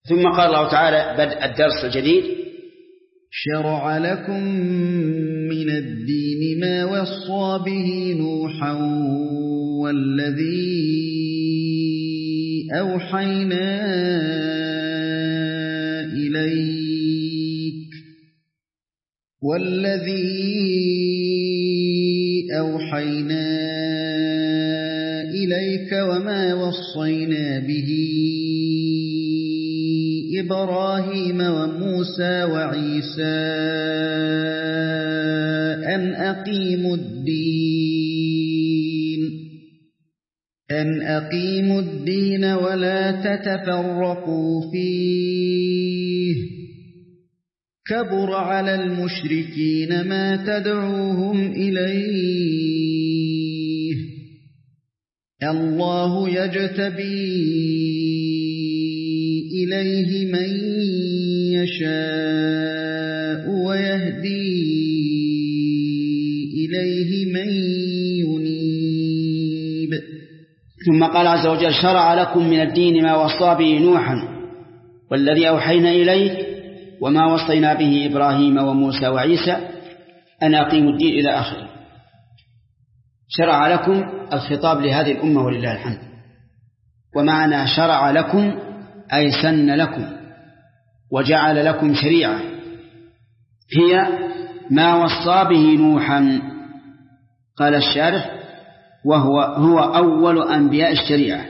ثم قال الله تعالى بدء الدرس الجديد: شرع لكم من الدين ما وصى به نوحا والذي أوحينا إليك وما وصينا به إبراهيم وموسى وعيسى أن أقيموا الدين ولا تتفرقوا فيه، كبر على المشركين ما تدعوهم إليه، الله يجتبي إليه من يشاء ويهدي إليه من ينيب. ثم قال عز وجل: شرع لكم من الدين ما وصى به نوحا والذي أوحينا إليك وما وصينا به إبراهيم وموسى وعيسى أن أقيموا الدين إلى آخره. شرع لكم الخطاب لهذه الأمة ولله الحمد، ومعنى شرع لكم أي سن لكم وجعل لكم شريعة هي ما وصى به نوحا. قال الشارح: هو أول أنبياء الشريعة،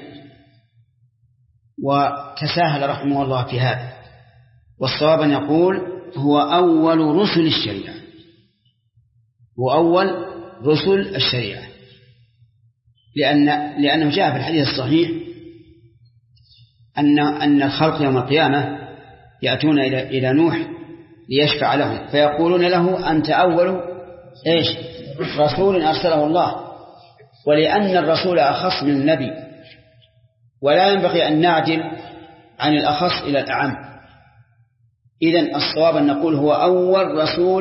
وتساهل رحمه الله في هذا، والصواب أن يقول هو أول رسل الشريعة، هو أول رسل الشريعة، لأنه جاء في الحديث الصحيح أن الخلق يوم القيامة يأتون إلى نوح ليشفع لهم فيقولون له: أنت أول رسول أرسله الله. ولأن الرسول أخص من النبي، ولا ينبغي أن نعدل عن الأخص إلى الأعم. إذن الصواب أن نقول هو أول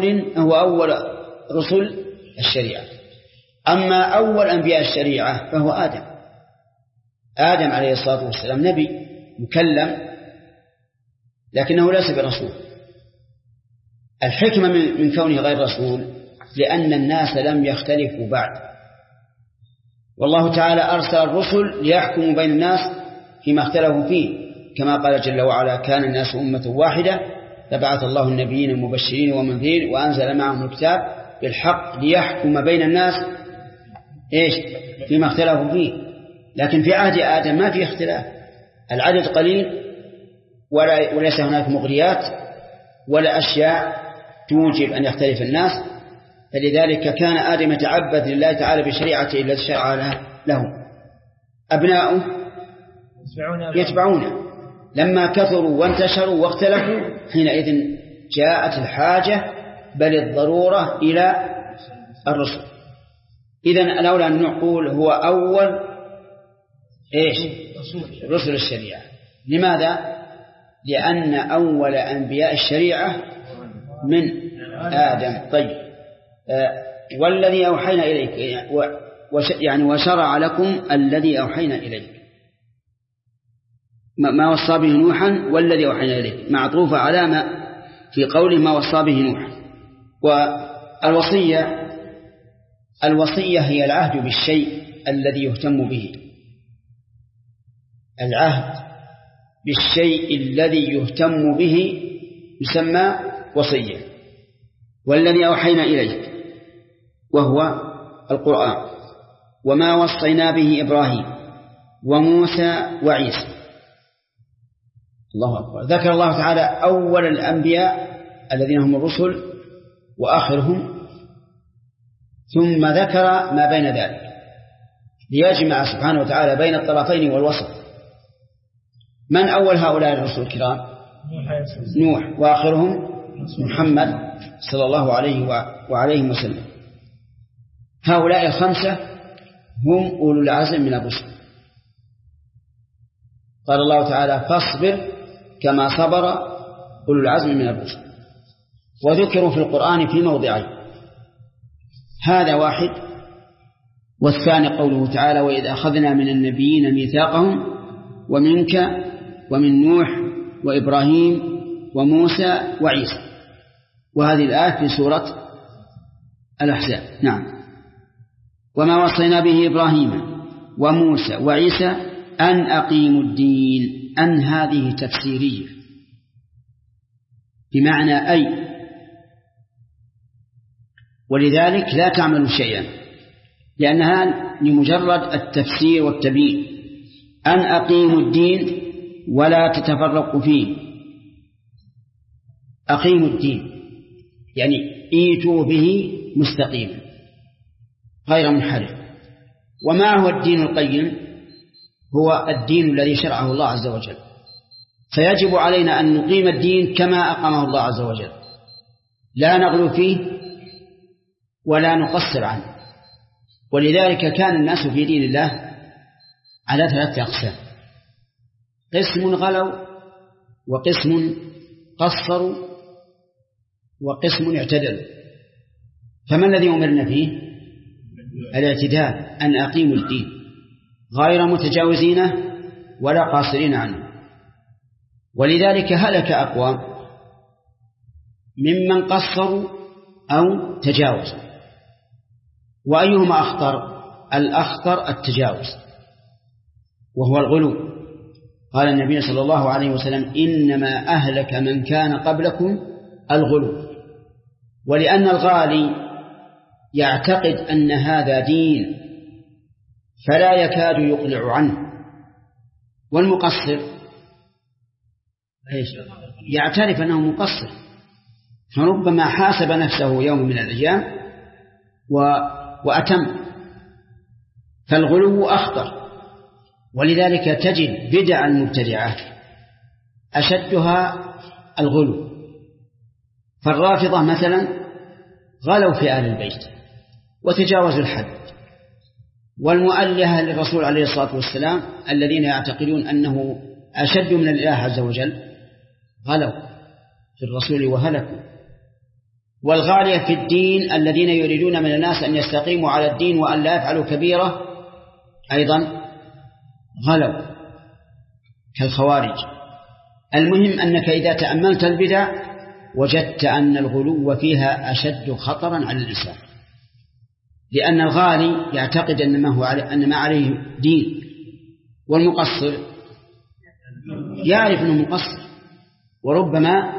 رسل الشريعة. أما أول أنبياء الشريعة فهو آدم عليه الصلاة والسلام، نبي مكلم لكنه ليس برسول. الحكمة من كونه غير رسول لأن الناس لم يختلفوا بعد، والله تعالى أرسل الرسل ليحكموا بين الناس فيما اختلفوا فيه، كما قال جل وعلا: كان الناس أمة واحدة فبعث الله النبيين مبشرين ومنذرين وأنزل معهم الكتاب بالحق ليحكم بين الناس فيما اختلفوا فيه. لكن في عهد آدم ما في اختلاف، العدد قليل وليس هناك مغريات ولا أشياء توجب أن يختلف الناس، فلذلك كان آدم يتعبد لله تعالى بشريعته التي شرع له، أبناؤه يتبعونه. لما كثروا وانتشروا واختلفوا حينئذ جاءت الحاجة بل الضرورة إلى الرسل. إذن الأولى أن نقول هو أول رسل الشريعة. لماذا؟ لأن أول أنبياء الشريعة من آدم. طيب، والذي أوحينا إليك وشرع لكم الذي أوحينا إليك، ما وصى به نوحا والذي أوحينا إليك معطوفة على ما في قوله ما وصى به نوحا. والوصية هي العهد بالشيء الذي يهتم به، العهد بالشيء الذي يهتم به يسمى وصية. والذي أوحينا إليك وهو القرآن، وما وصينا به إبراهيم وموسى وعيسى. الله أكبر. ذكر الله تعالى أول الأنبياء الذين هم الرسل وآخرهم، ثم ذكر ما بين ذلك ليجمع سبحانه وتعالى بين الطرفين والوسط. من أول هؤلاء الرسل الكرام؟ نوح، وآخرهم محمد صلى الله عليه وعليه وسلم. هؤلاء الخمسة هم أولو العزم من الرسل. قال الله تعالى: فاصبر كما صبر أولو العزم من الرسل. وذكروا في القرآن في موضعين، هذا واحد، والثاني قوله تعالى: وإذ أخذنا من النبيين ميثاقهم ومنك ومن نوح وإبراهيم وموسى وعيسى. وهذه الآية في سورة الأحزاب. نعم. وما وصينا به إبراهيم وموسى وعيسى أن أقيموا الدين. أن هذه تفسيرية بمعنى أي، ولذلك لا تعمل شيئا، لأنها لمجرد التفسير والتبيين. أن أقيموا الدين ولا تتفرقوا فيه. أقيموا الدين يعني ايتوا به مستقيما غير منحرف. وما هو الدين القيم؟ هو الدين الذي شرعه الله عز وجل، فيجب علينا أن نقيم الدين كما أقامه الله عز وجل، لا نغلو فيه ولا نقصر عنه. ولذلك كان الناس في دين الله على 3 أقسام: قسم غلوا، وقسم قصروا، وقسم اعتدلوا. فما الذي أمرنا فيه؟ الاعتدال، أن أقيموا الدين غير متجاوزين ولا قاصرين عنه. ولذلك هلك أقوام ممن قصروا أو تجاوزوا. وأيهما أخطر؟ الأخطر التجاوز، وهو الغلو. قال النبي صلى الله عليه وسلم: إنما أهلك من كان قبلكم الغلو. ولأن الغالي يعتقد أن هذا دين فلا يكاد يقلع عنه، والمقصر يعترف أنه مقصر، فربما حاسب نفسه يوم من الأيام وأتم. فالغلو أخطر. ولذلك تجد بدع المبتدعات أشدها الغلو. فالرافضة مثلا غلوا في آل البيت وتجاوزوا الحد، والمؤلهة للرسول عليه الصلاة والسلام الذين يعتقدون أنه أشد من الإله عز وجل غلوا في الرسول وهلكوا. والغالية في الدين الذين يريدون من الناس أن يستقيموا على الدين وأن لا يفعلوا كبيرة أيضا غلوا كالخوارج. المهم أنك إذا تأملت البدع وجدت أن الغلو فيها أشد خطرا على الإنسان، لأن الغالي يعتقد أن ما عليه دين، والمقصر يعرف أنه مقصر وربما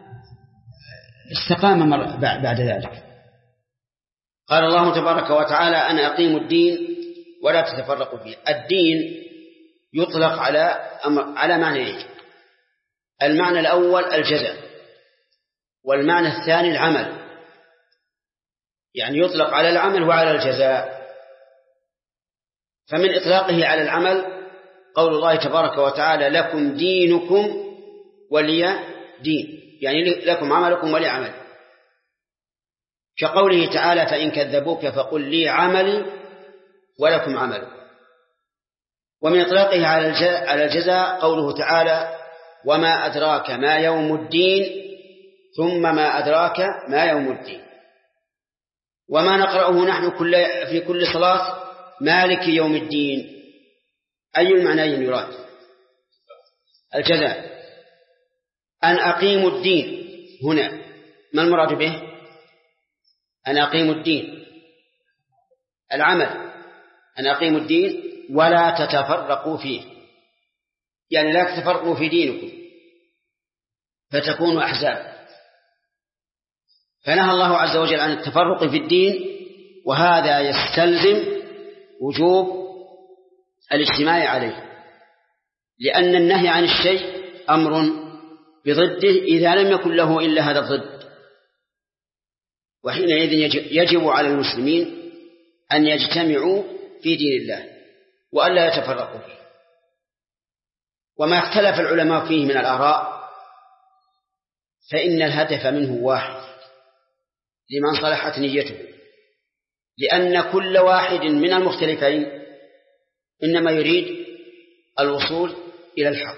استقام بعد ذلك. قال الله تبارك وتعالى: أن أقيموا الدين ولا تتفرقوا فيه. الدين يطلق على معنيين: المعنى الأول الجزاء، والمعنى الثاني العمل. يعني يطلق على العمل وعلى الجزاء. فمن إطلاقه على العمل قول الله تبارك وتعالى: لكم دينكم ولي دين، يعني لكم عملكم ولي عمل. كقوله تعالى: فإن كذبوك فقل لي عملي ولكم عمل. ومن إطلاقه على الجزاء قوله تعالى: وما أدراك ما يوم الدين ثم ما أدراك ما يوم الدين. وما نقرأه نحن في كل صلاة: مالك يوم الدين. أي المعنيين يراد؟ الجزاء. أن أقيموا الدين هنا ما المراد به؟ أن أقيموا الدين العمل، أن أقيموا الدين ولا تتفرقوا فيه، يعني لا تتفرقوا في دينكم فتكونوا أحزاب. فنهى الله عز وجل عن التفرق في الدين، وهذا يستلزم وجوب الاجتماع عليه، لأن النهي عن الشيء أمر بضده إذا لم يكن له إلا هذا الضد. وحينئذ يجب على المسلمين أن يجتمعوا في دين الله وألا يتفرقوا فيه. وما اختلف العلماء فيه من الآراء فإن الهدف منه واحد لمن صلحت نيته، لأن كل واحد من المختلفين إنما يريد الوصول إلى الحق،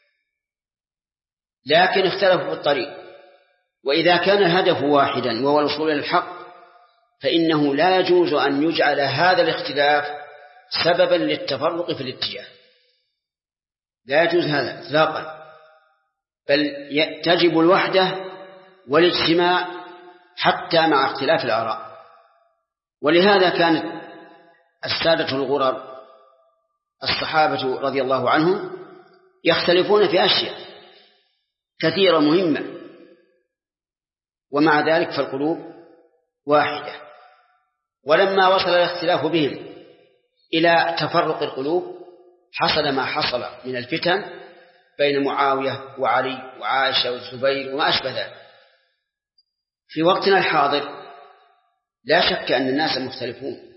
لكن اختلفوا في الطريق. وإذا كان الهدف واحدا وهو الوصول إلى الحق فإنه لا يجوز أن يجعل هذا الاختلاف سببا للتفرق في الاتجاه، لا يجوز هذا إطلاقا. بل تجب الوحدة والاجتماع حتى مع اختلاف الآراء. ولهذا كانت السادة الغرر الصحابة رضي الله عنهم يختلفون في أشياء كثيرة مهمة، ومع ذلك فالقلوب واحدة. ولما وصل الاختلاف بهم إلى تفرق القلوب حصل ما حصل من الفتن بين معاوية وعلي وعائشة والزبير وما أشبه ذلك. في وقتنا الحاضر لا شك أن الناس مختلفون،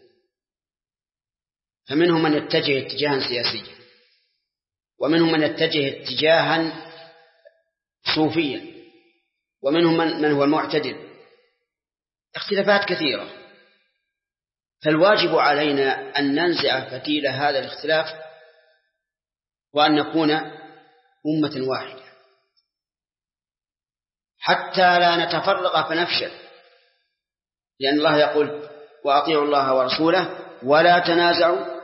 فمنهم من يتجه اتجاها سياسيا، ومنهم من يتجه اتجاها صوفيا، ومنهم من هو المعتدل، اختلافات كثيرة. فالواجب علينا أن ننزع فتيل هذا الاختلاف وأن نكون أمة واحدة حتى لا نتفرق فنفشل، لأن الله يقول وأطيعوا الله ورسوله ولا تنازعوا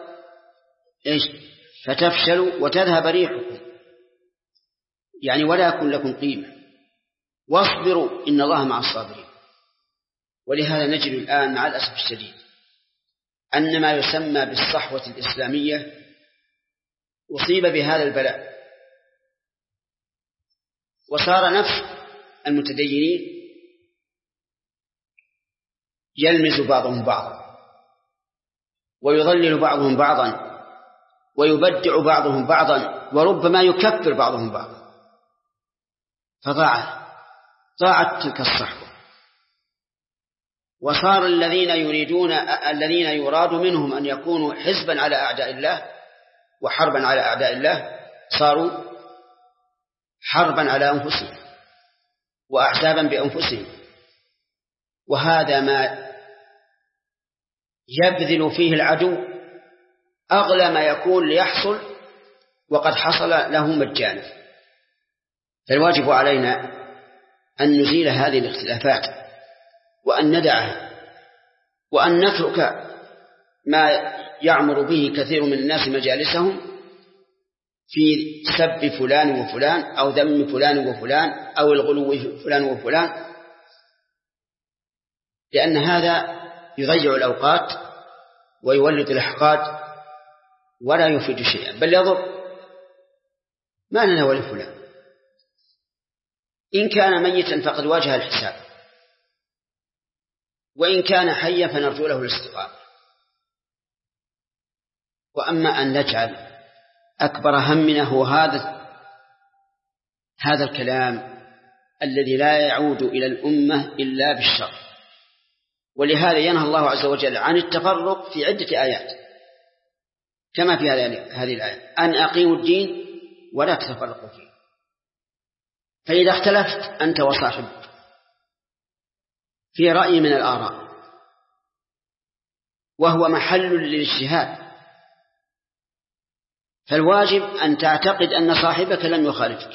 فتفشلوا وتذهب ريحكم، يعني ولا يكون لكم قيمة، واصبروا إن الله مع الصابرين. ولهذا نجد الآن مع الأسف الشديد أن ما يسمى بالصحوة الإسلامية أصيب بهذا البلاء، وصار نفس المتدينين يلمز بعضهم بعضا، ويضلل بعضهم بعضا، ويبدع بعضهم بعضا، وربما يكفر بعضهم بعضا، فضاعت تلك الصحوة. وصار الذين يراد منهم أن يكونوا حزبا على أعداء الله وحربا على أعداء الله صاروا حربا على أنفسهم وأحزابا بأنفسهم. وهذا ما يبذل فيه العدو أغلى ما يكون ليحصل، وقد حصل له مجانا. فالواجب علينا أن نزيل هذه الاختلافات وأن ندعها، وأن نترك ما يعمر به كثير من الناس مجالسهم في سب فلان وفلان أو ذم فلان وفلان أو الغلو في فلان وفلان، لأن هذا يضيع الأوقات ويولد الإحقاد ولا يفيد شيئا، بل يضر. ما لنا ولفلان، إن كان ميتا فقد واجه الحساب، وإن كان حيا فنرجو له الاستقامة. وأما أن نجعل أكبر همنا هو هذا الكلام الذي لا يعود إلى الأمة إلا بالشر. ولهذا ينهى الله عز وجل عن التفرق في عدة آيات، كما في هذه الآية أن أقيموا الدين ولا تتفرقوا فيه. فإذا اختلفت أنت وصاحبك في رأي من الآراء وهو محل للاجتهاد، فالواجب أن تعتقد أن صاحبك لم يخالفك.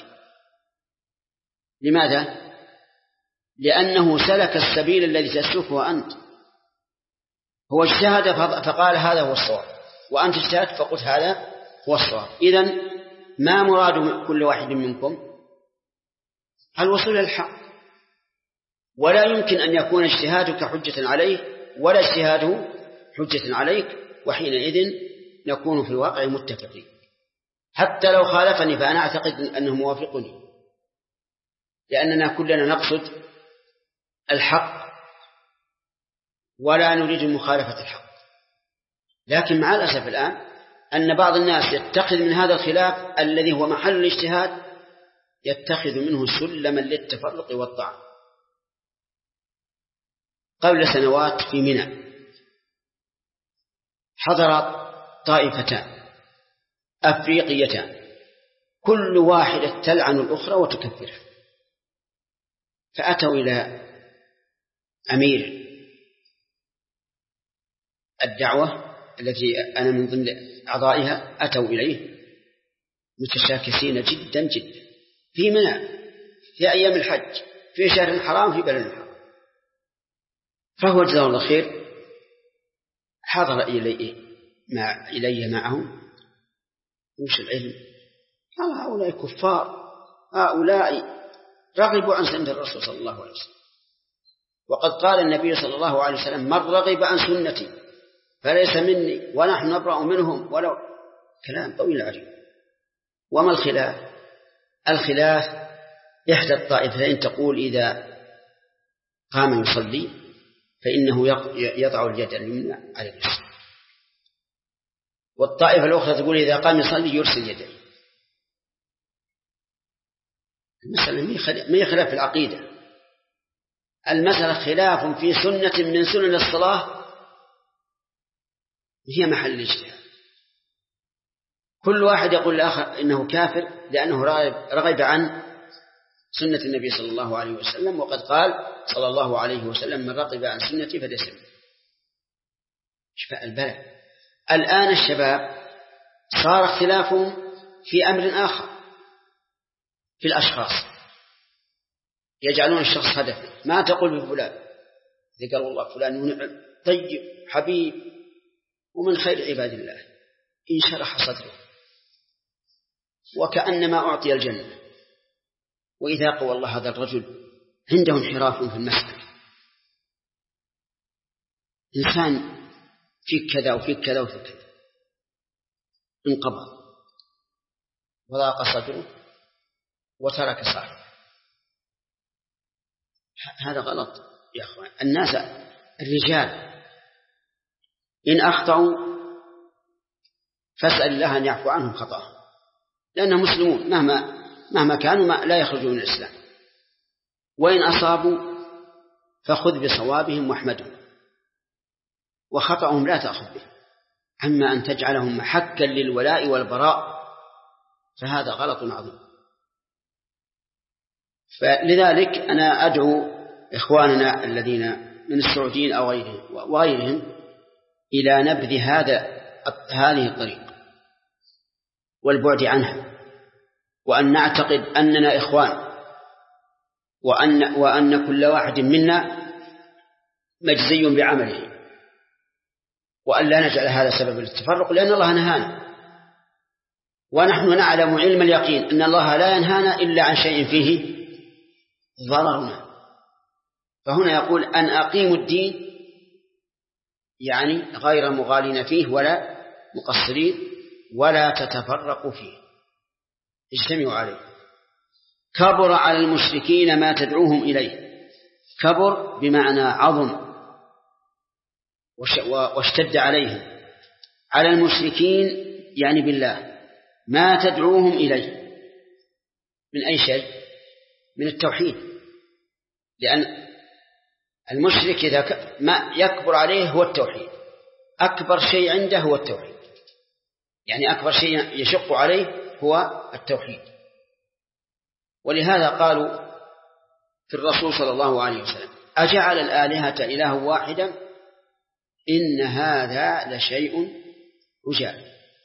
لماذا؟ لأنه سلك السبيل الذي تسلكه أنت. هو اجتهد فقال هذا هو الصواب، وأنت اجتهدت فقلت هذا هو الصواب. إذن ما مراد كل واحد منكم؟ الوصول إلى الحق، ولا يمكن أن يكون اجتهادك حجة عليه ولا اجتهاده حجة عليك، وحينئذ نكون في الواقع متفقين. حتى لو خالفني فأنا أعتقد أنه موافقني، لأننا كلنا نقصد الحق ولا نريد مخالفة الحق. لكن مع الأسف الآن أن بعض الناس يتخذ من هذا الخلاف الذي هو محل الاجتهاد يتخذ منه سلما للتفرق والطعن. قبل سنوات في منى حضر طائفتان أفريقيتان كل واحدة تلعن الأخرى وتكفرها، فأتوا إلى أمير الدعوة التي أنا من ضمن أعضائها، أتوا إليه متشاكسين جدا جدا في منى في أيام الحج في شهر حرام في بلد حرام. فهو جزاه الله خير حضر إلي معه. وش العلم؟ قال هؤلاء كفار هؤلاء رغبوا عن سنة الرسول صلى الله عليه وسلم، وقد قال النبي صلى الله عليه وسلم: من رغب عن سنتي فليس مني ونحن نبرأ منهم ولو. كلام طويل عريض. وما الخلاف؟ الخلاف إحدى الطائفتين تقول إذا قام يصلي فإنه يضع اليد اليمنى على اليسرى، والطائفة الأخرى تقول إذا قام يصلي يرسل يديه. المسألة ما هي خلاف في العقيدة، المسألة خلاف في سنة من سنن الصلاة هي محل الاجتهاد. كل واحد يقول الآخر إنه كافر لأنه رغب عن سنة النبي صلى الله عليه وسلم، وقد قال صلى الله عليه وسلم: من رغب عن سنتي فليس مني. شفاء البلد. الآن الشباب صار اختلافهم في أمر آخر، في الأشخاص، يجعلون الشخص هدفا. ما تقول بفلان؟ إذا قال والله فلان نعم طيب حبيب ومن خير عباد الله، إن شرح صدره وكأنما أعطي الجنة، وإذا قوى الله هذا الرجل عنده انحراف في المسألة، إنسان في كذا وفي كذا وفي كذا، انقبض وضاق صدره وترك صاحبه. هذا غلط يا أخوان. الناس الرجال إن أخطأوا فاسأل الله أن يعفو عنهم خطأهم، لأنهم مسلمون مهما كانوا لا يخرجون من الإسلام. وإن أصابوا فخذ بصوابهم واحمدهم، وخطأهم لا تأخذ به. أما أن تجعلهم محكا للولاء والبراء فهذا غلط عظيم. فلذلك أنا أدعو إخواننا الذين من السعوديين أو وغيرهم إلى نبذ هذه الطريق والبعد عنها، وأن نعتقد أننا إخوان، وأن كل واحد منا مجزي بعمله، وأن لا نجعل هذا سبب للتفرق، لأن الله نهانا، ونحن نعلم علم اليقين أن الله لا ينهانا إلا عن شيء فيه ضررنا. فهنا يقول أن أقيموا الدين، يعني غير مغالين فيه ولا مقصرين، ولا تتفرقوا فيه، اجتمعوا عليه. كبر على المشركين ما تدعوهم إليه. كبر بمعنى عظم واشتد عليهم. على المشركين يعني بالله، ما تدعوهم إليه من أي شيء؟ من التوحيد، لأن المشرك إذا ما يكبر عليه هو التوحيد، أكبر شيء عنده هو التوحيد، يعني أكبر شيء يشق عليه هو التوحيد. ولهذا قالوا في الرسول صلى الله عليه وسلم: أجعل الآلهة إله واحدا إن هذا لشيء عجاب.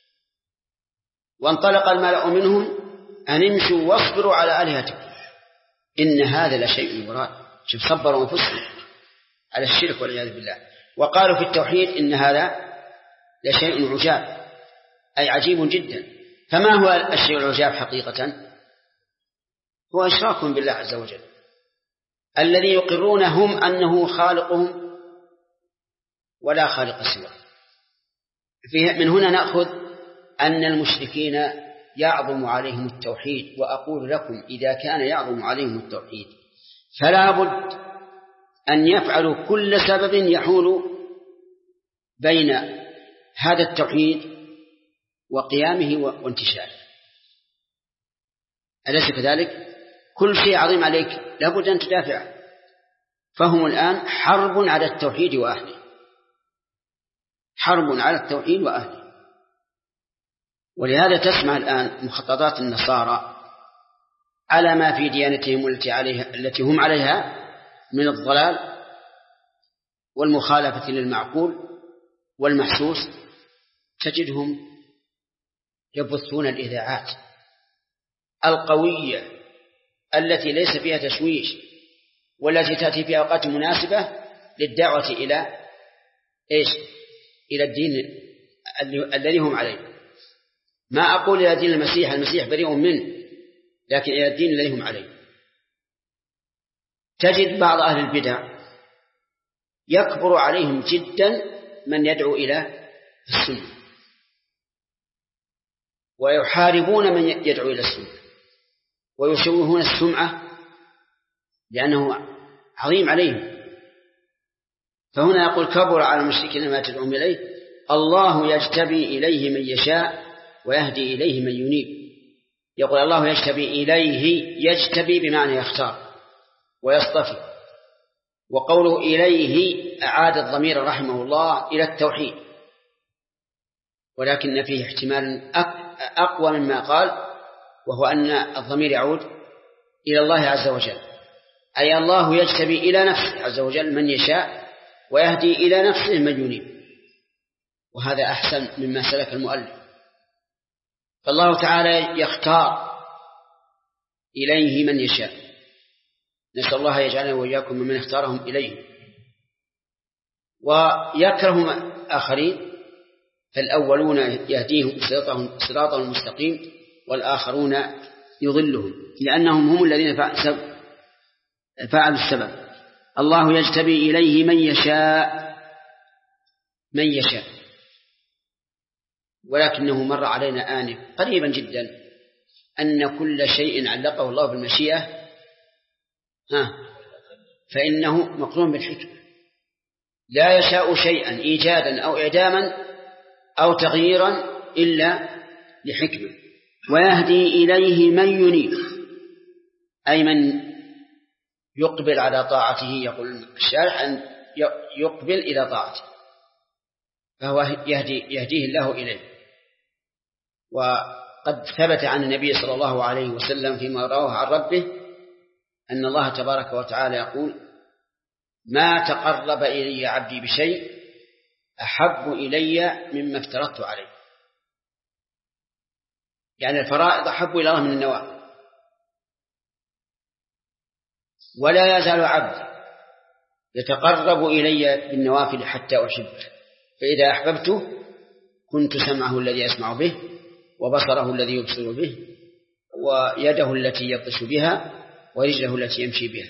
وانطلق الملأ منهم أن امشوا واصبروا على آلهتكم إن هذا لشيء مراد. شوف، صبروا أنفسهم على الشرك والعياذ بالله. وقالوا في التوحيد إن هذا لشيء عجاب، أي عجيب جدا. فما هو الشيء العجاب حقيقة؟ هو إشراكهم بالله عز وجل، الذي يقرون هم أنه خالقهم ولا خالق سواه. من هنا نأخذ أن المشركين يعظم عليهم التوحيد. وأقول لكم إذا كان يعظم عليهم التوحيد فلا بد أن يفعلوا كل سبب يحول بين هذا التوحيد وقيامه وانتشاره. أليس كذلك؟ كل شيء عظيم عليك لابد أن تدافع. فهم الآن حرب على التوحيد وأهله، حرب على التوحيد وأهله. ولهذا تسمع الآن مخططات النصارى على ما في ديانتهم التي هم عليها من الضلال والمخالفة للمعقول والمحسوس. تجدهم يبثون الإذاعات القوية التي ليس فيها تشويش، والتي تأتي في أوقات مناسبة للدعوة إلى إلى الدين الذي هم عليه. ما أقول إلى دين المسيح بريء منه، لكن إلى الدين الذي هم عليه. تجد بعض أهل البدع يكبر عليهم جدا من يدعو إلى السنة، ويحاربون من يدعو إلى السنة، ويشوهون السمعة لأنه عظيم عليهم. فهنا يقول كبر على المشركين ما تدعون إليه، الله يجتبي إليه من يشاء ويهدي إليه من ينيب. يقول الله يجتبي إليه، يجتبي بمعنى يختار ويصطفي. وقوله إليه أعاد الضمير رحمه الله إلى التوحيد، ولكن فيه احتمال أقوى مما قال، وهو أن الضمير يعود إلى الله عز وجل، أي الله يجتبي إلى نفسه عز وجل من يشاء ويهدي إلى نفسه من ينيب، وهذا أحسن مما سلك المؤلف. فالله تعالى يختار إليه من يشاء، نسأل الله يجعلنا وإياكم ممن اختارهم إليه. ويكرههم آخرين، فالأولون يهديهم صراطا المستقيم، والآخرون يضلهم لأنهم هم الذين فعلوا السبب. الله يجتبي إليه من يشاء، من يشاء، ولكنه مر علينا آنف قريبا جدا أن كل شيء علقه الله بالمشيئة فإنه مقرون بالحكمة، لا يشاء شيئا إيجادا أو إعداما أو تغييرا إلا لحكمة. ويهدي إليه من ينيب، أي من يقبل على طاعته. يقول الشارح أن يقبل إلى طاعته، فهو يهديه الله إليه. وقد ثبت عن النبي صلى الله عليه وسلم فيما رواه عن ربه أن الله تبارك وتعالى يقول: ما تقرب إلي عبدي بشيء أحب إلي مما افترضت عليه. يعني الفرائض أحب إلى الله من النوافل. ولا يزال عبدي يتقرب إلي بالنوافل حتى أحبه، فإذا أحببته كنت سمعه الذي يسمع به، وبصره الذي يبصر به، ويده التي يبطش بها، ورجله التي يمشي بها.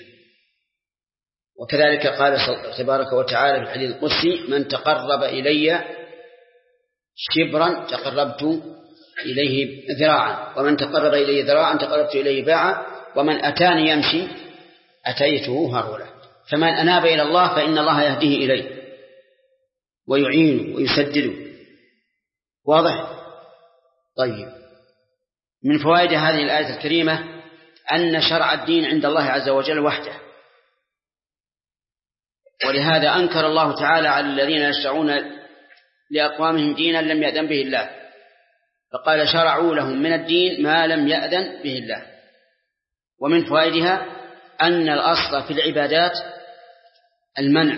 وكذلك قال تبارك وتعالى في الحديث القدسي: من تقرب إلي شبرا تقربت إليه ذراعا، ومن تقرب إلي ذراعا تقربت إليه باعا، ومن أتاني يمشي أتيته هرولا. فمن أناب إلى الله فإن الله يهديه إليه ويعينه ويسدده. واضح؟ طيب، من فوائد هذه الآية الكريمة أن شرع الدين عند الله عز وجل وحده، ولهذا أنكر الله تعالى على الذين يشرعون لأقوامهم دينا لم يأذن به الله، فقال: شرعوا لهم من الدين ما لم يأذن به الله. ومن فوائدها أن الأصل في العبادات المنع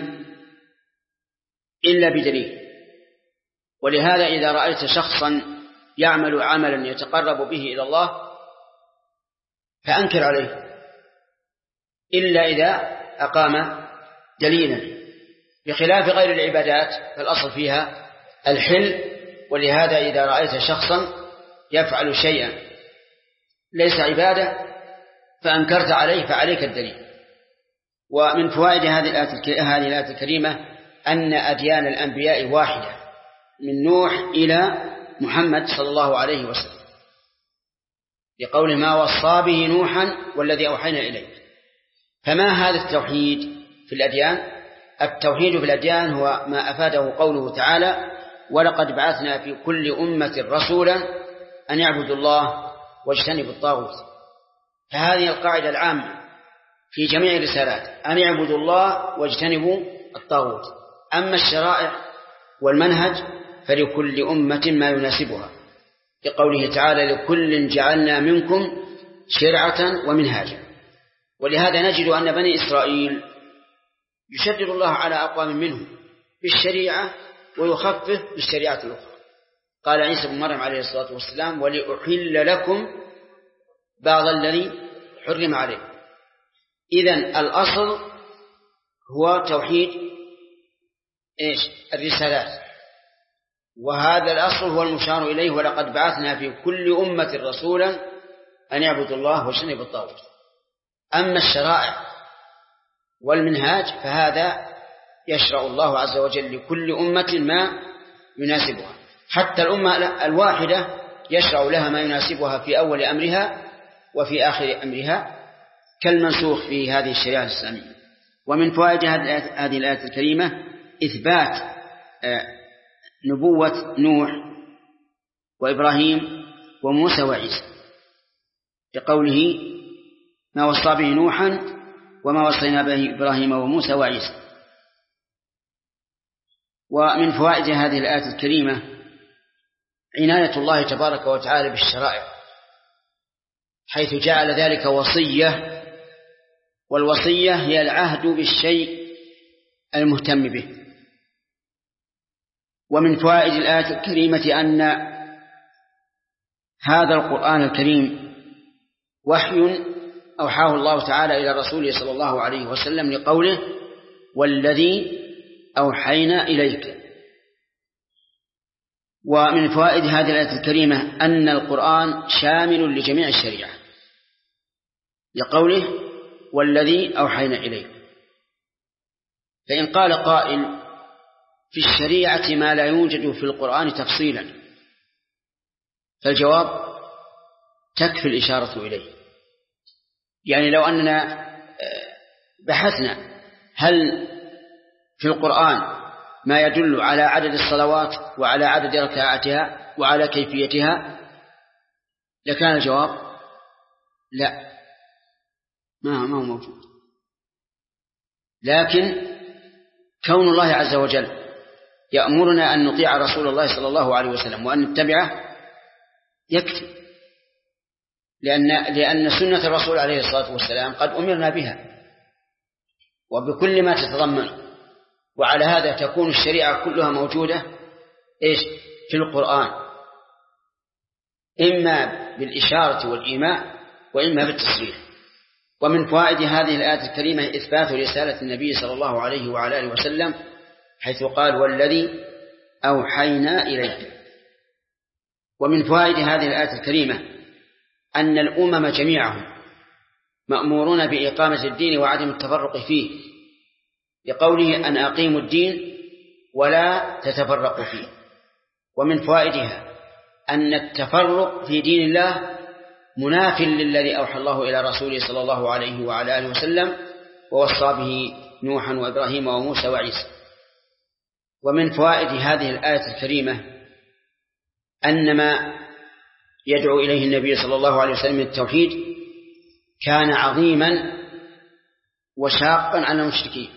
إلا بدليل. ولهذا إذا رأيت شخصا يعمل عملا يتقرب به إلى الله فأنكر عليه إلا إذا أقام دليلا، بخلاف غير العبادات فالأصل فيها الحل. ولهذا إذا رأيت شخصا يفعل شيئا ليس عبادة فأنكرت عليه فعليك الدليل. ومن فوائد هذه الآية الكريمة أن أديان الأنبياء واحدة من نوح إلى محمد صلى الله عليه وسلم، لقول: ما وصى به نوحا والذي أوحينا إليه. فما هذا التوحيد في الأديان؟ التوحيد في الأديان هو ما أفاده قوله تعالى: ولقد بعثنا في كل أمة رسولا أن يعبدوا الله واجتنبوا الطاغوت. فهذه القاعدة العامة في جميع الرسالات: أن يعبدوا الله واجتنبوا الطاغوت. أما الشرائع والمنهج فلكل أمة ما يناسبها، لقوله تعالى: لكل جعلنا منكم شرعة ومنهاجا. ولهذا نجد أن بني إسرائيل يشدد الله على أقوام منهم بالشريعة ويخفف بالشريعة الأخرى. قال عيسى بن مريم عليه الصلاة والسلام: ولأحل لكم بعض الذي حرم عليكم. إذن الأصل هو توحيد الرسالات، وهذا الأصل هو المشار إليه: ولقد بعثنا في كل أمة رسولا أن يعبدوا الله واجتنبوا الطاغوت. أما الشرائع والمنهاج فهذا يشرع الله عز وجل لكل أمة ما يناسبها، حتى الأمة الواحدة يشرع لها ما يناسبها في أول أمرها وفي آخر أمرها كالمنسوخ في هذه الشريعة الإسلامية. ومن فوائد هذه الآية الكريمة إثبات نبوة نوح وإبراهيم وموسى وعيسى، بقوله ما وصى به نوحا وما وصينا به إبراهيم وموسى وعيسى. ومن فوائد هذه الآية الكريمة عناية الله تبارك وتعالى بالشرائع، حيث جعل ذلك وصية، والوصية هي العهد بالشيء المهتم به. ومن فوائد الآية الكريمة أن هذا القرآن الكريم وحي أوحاه الله تعالى إلى رسوله صلى الله عليه وسلم لقوله والذي أوحينا إليك. ومن فوائد هذه الآية الكريمة أن القرآن شامل لجميع الشريعة لقوله والذي أوحينا إليك. فإن قال قائل في الشريعة ما لا يوجد في القرآن تفصيلا، فالجواب تكفي الإشارة إليه. يعني لو أننا بحثنا هل في القرآن ما يدل على عدد الصلوات وعلى عدد ركعاتها وعلى كيفيتها لكان الجواب لا، ما هو موجود. لكن كون الله عز وجل يأمرنا أن نطيع رسول الله صلى الله عليه وسلم وأن نتبعه يكفي، لأن سنة الرسول عليه الصلاة والسلام قد أمرنا بها وبكل ما تتضمن. وعلى هذا تكون الشريعة كلها موجودة في القرآن، إما بالإشارة والإيماء وإما بالتصريح. ومن فوائد هذه الآية الكريمة إثبات رسالة النبي صلى الله عليه وعلى آله وسلم، حيث قال والذي أوحينا إليك. ومن فوائد هذه الآية الكريمة أن الأمم جميعهم مأمورون بإقامة الدين وعدم التفرق فيه، لقوله أن أقيموا الدين ولا تتفرقوا فيه. ومن فوائدها أن التفرق في دين الله مناف للذي أوحى الله إلى رسوله صلى الله عليه وعلى آله وسلم ووصى به نوحا وإبراهيم وموسى وعيسى. ومن فوائد هذه الآية الكريمة أن ما يدعو إليه النبي صلى الله عليه وسلم من التوحيد كان عظيما وشاقا على المشركين،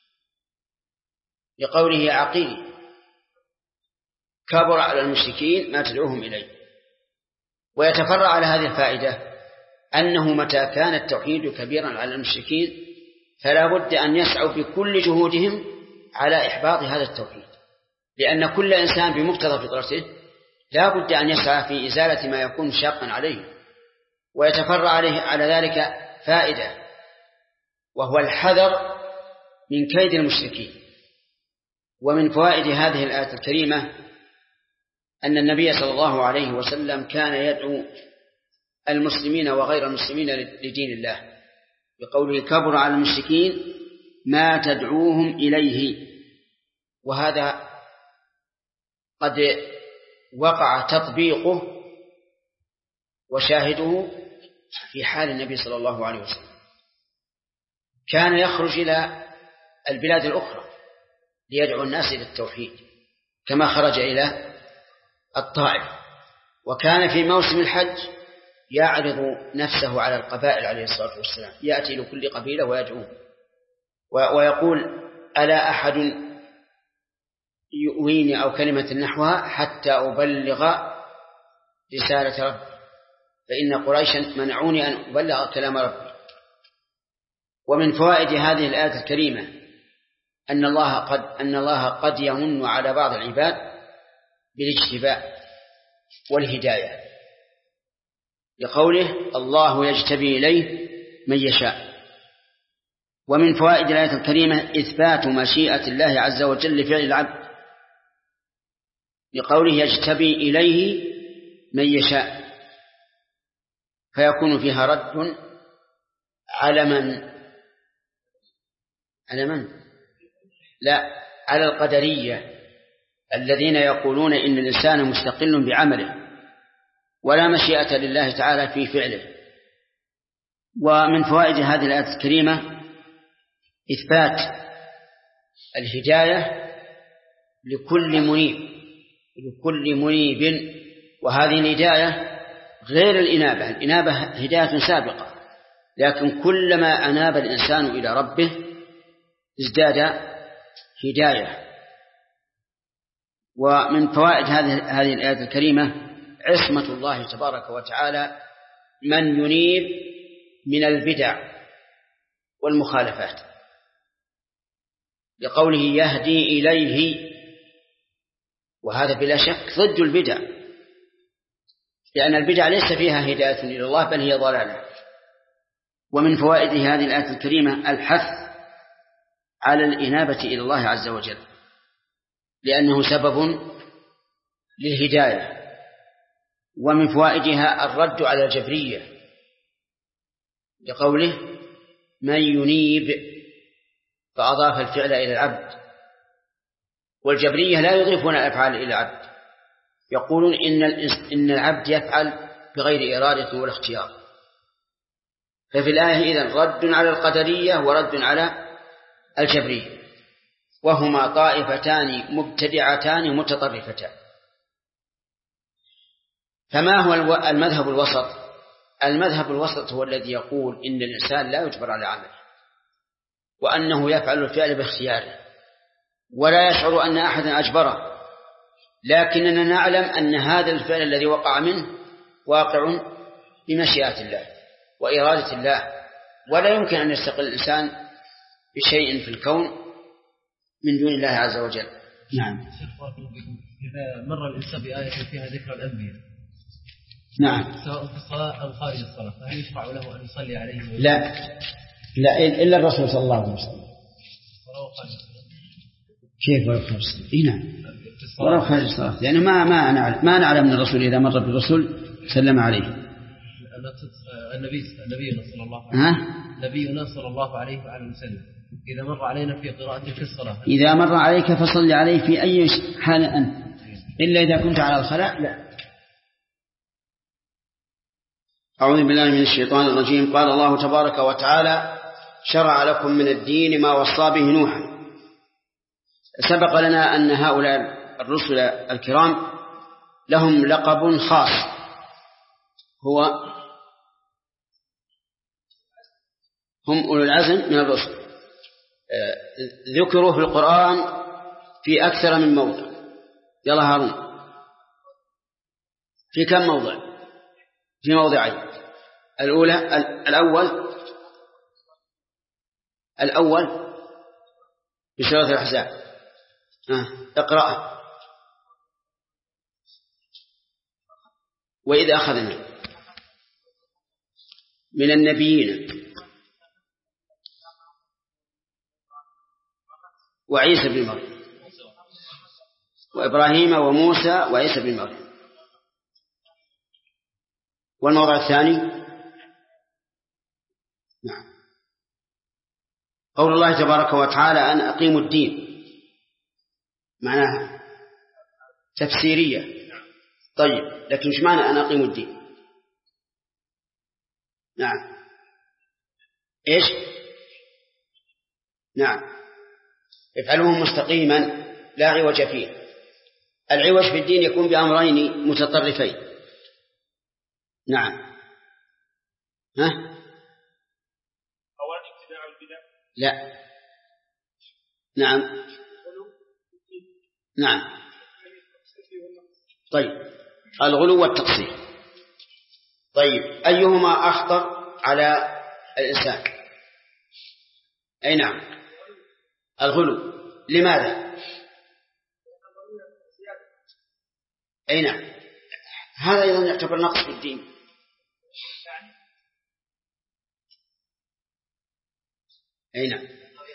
لقوله يا عقيل كبر على المشركين ما تدعوهم إليه. ويتفرع على هذه الفائدة أنه متى كان التوحيد كبيرا على المشركين فلا بد أن يسعوا بكل جهودهم على إحباط هذا التوحيد، لأن كل إنسان بمقتضى فطرته لا بد أن يسعى في إزالة ما يكون شاقا عليه. ويتفرع على ذلك فائدة، وهو الحذر من كيد المشركين. ومن فوائد هذه الآية الكريمة أن النبي صلى الله عليه وسلم كان يدعو المسلمين وغير المسلمين لدين الله، بقوله كبر على المشركين ما تدعوهم إليه. وهذا قد وقع تطبيقه وشاهده في حال النبي صلى الله عليه وسلم، كان يخرج إلى البلاد الأخرى ليدعو الناس إلى التوحيد، كما خرج إلى الطائف. وكان في موسم الحج يعرض نفسه على القبائل عليه الصلاة والسلام، يأتي لكل قبيلة ويدعوه ويقول ألا أحد يؤويني أو كلمة نحوها حتى أبلغ رسالة ربي، فإن قريشا منعوني أن أبلغ كلام ربي. ومن فوائد هذه الآية الكريمة أن الله قد يمن على بعض العباد بالاجتباء والهداية، لقوله الله يجتبي إليه من يشاء. ومن فوائد الآية الكريمة إثبات مشيئة الله عز وجل لفعل العبد، لقوله يجتبي إليه من يشاء، فيكون فيها رد على من؟ على من؟ لا، على القدرية الذين يقولون إن الإنسان مستقل بعمله ولا مشيئة لله تعالى في فعله. ومن فوائد هذه الآية الكريمة إثبات الهداية لكل منيب، وهذه الهداية غير الإنابة. الإنابة هداية سابقة، لكن كلما أناب الإنسان إلى ربه ازداد هداية. ومن فوائد هذه الآية الكريمة عصمة الله تبارك وتعالى من ينيب من البدع والمخالفات، لقوله يهدي إليه، وهذا بلا شك ضد البدع، لأن البدع ليس فيها هداية إلى الله بل هي ضلالة. ومن فوائد هذه الآية الكريمة الحث على الإنابة إلى الله عز وجل، لأنه سبب للهداية. ومن فوائدها الرد على الجبرية، لقوله من ينيب، فأضاف الفعل إلى العبد. والجبرية لا يضيفون الأفعال إلى العبد، يقولون إن العبد يفعل بغير إرادة ولا اختيار. ففي الآية إذن رد على القدرية ورد على الجبرية، وهما طائفتان مبتدعتان متطرفتان. فما هو المذهب الوسط؟ المذهب الوسط هو الذي يقول إن الإنسان لا يجبر على عمله، وأنه يفعل الفعل باختياره ولا يشعر أن أحدا أجبره، لكننا نعلم أن هذا الفعل الذي وقع منه واقع بمشيئة الله وإرادة الله، ولا يمكن أن يستقل الإنسان بشيء في الكون من دون الله عز وجل. نعم. إذا مر الإنسان بآية فيها ذكر الأنبياء، نعم، سواء في الصلاة أو خارج الصلاة، فهل يشرع له أن يصلي عليه؟ لا إلا الرسول صلى الله عليه وسلم. كيف ولو خارج الصلاة؟ نعم، ولو خارج الصلاة، لأنه ما نعلم من الرسول إذا مر بالرسول سلم عليه. نبينا صلى الله عليه وآله وسلم إذا مر علينا في قراءة في الصلاة، إذا مر عليك فصل عليه في أي حال أنت، إلا إذا كنت على الخلاء لا. أعوذ بالله من الشيطان الرجيم. قال الله تبارك وتعالى شرع لكم من الدين ما وصى به نوحا. سبق لنا أن هؤلاء الرسل الكرام لهم لقب خاص، هم أولو العزم من الرسل، ذكروا في القرآن في أكثر من موضع. يلا هارون، في كم موضع؟ في موضعين. الأول في سورة الأحزاب، اقرأ. وإذا أخذنا من النبيين وعيسى بن مريم وإبراهيم وموسى وعيسى بن مريم. والموضع الثاني نعم قول الله تبارك وتعالى أن أقيموا الدين، معناها تفسيرية. طيب، لكن مش معنى أن أقيموا الدين؟ نعم، إيش؟ نعم، افعلوه مستقيما لا عوج فيه. العوج في الدين يكون بأمرين متطرفين. نعم. أولا ابتداع البدع. لا. نعم. طيب، الغلو والتقصير. طيب، أيهما أخطر على الإنسان؟ أي نعم، الغلو. لماذا؟ أي نعم، هذا أيضا يعتبر نقص في الدين. أي نعم،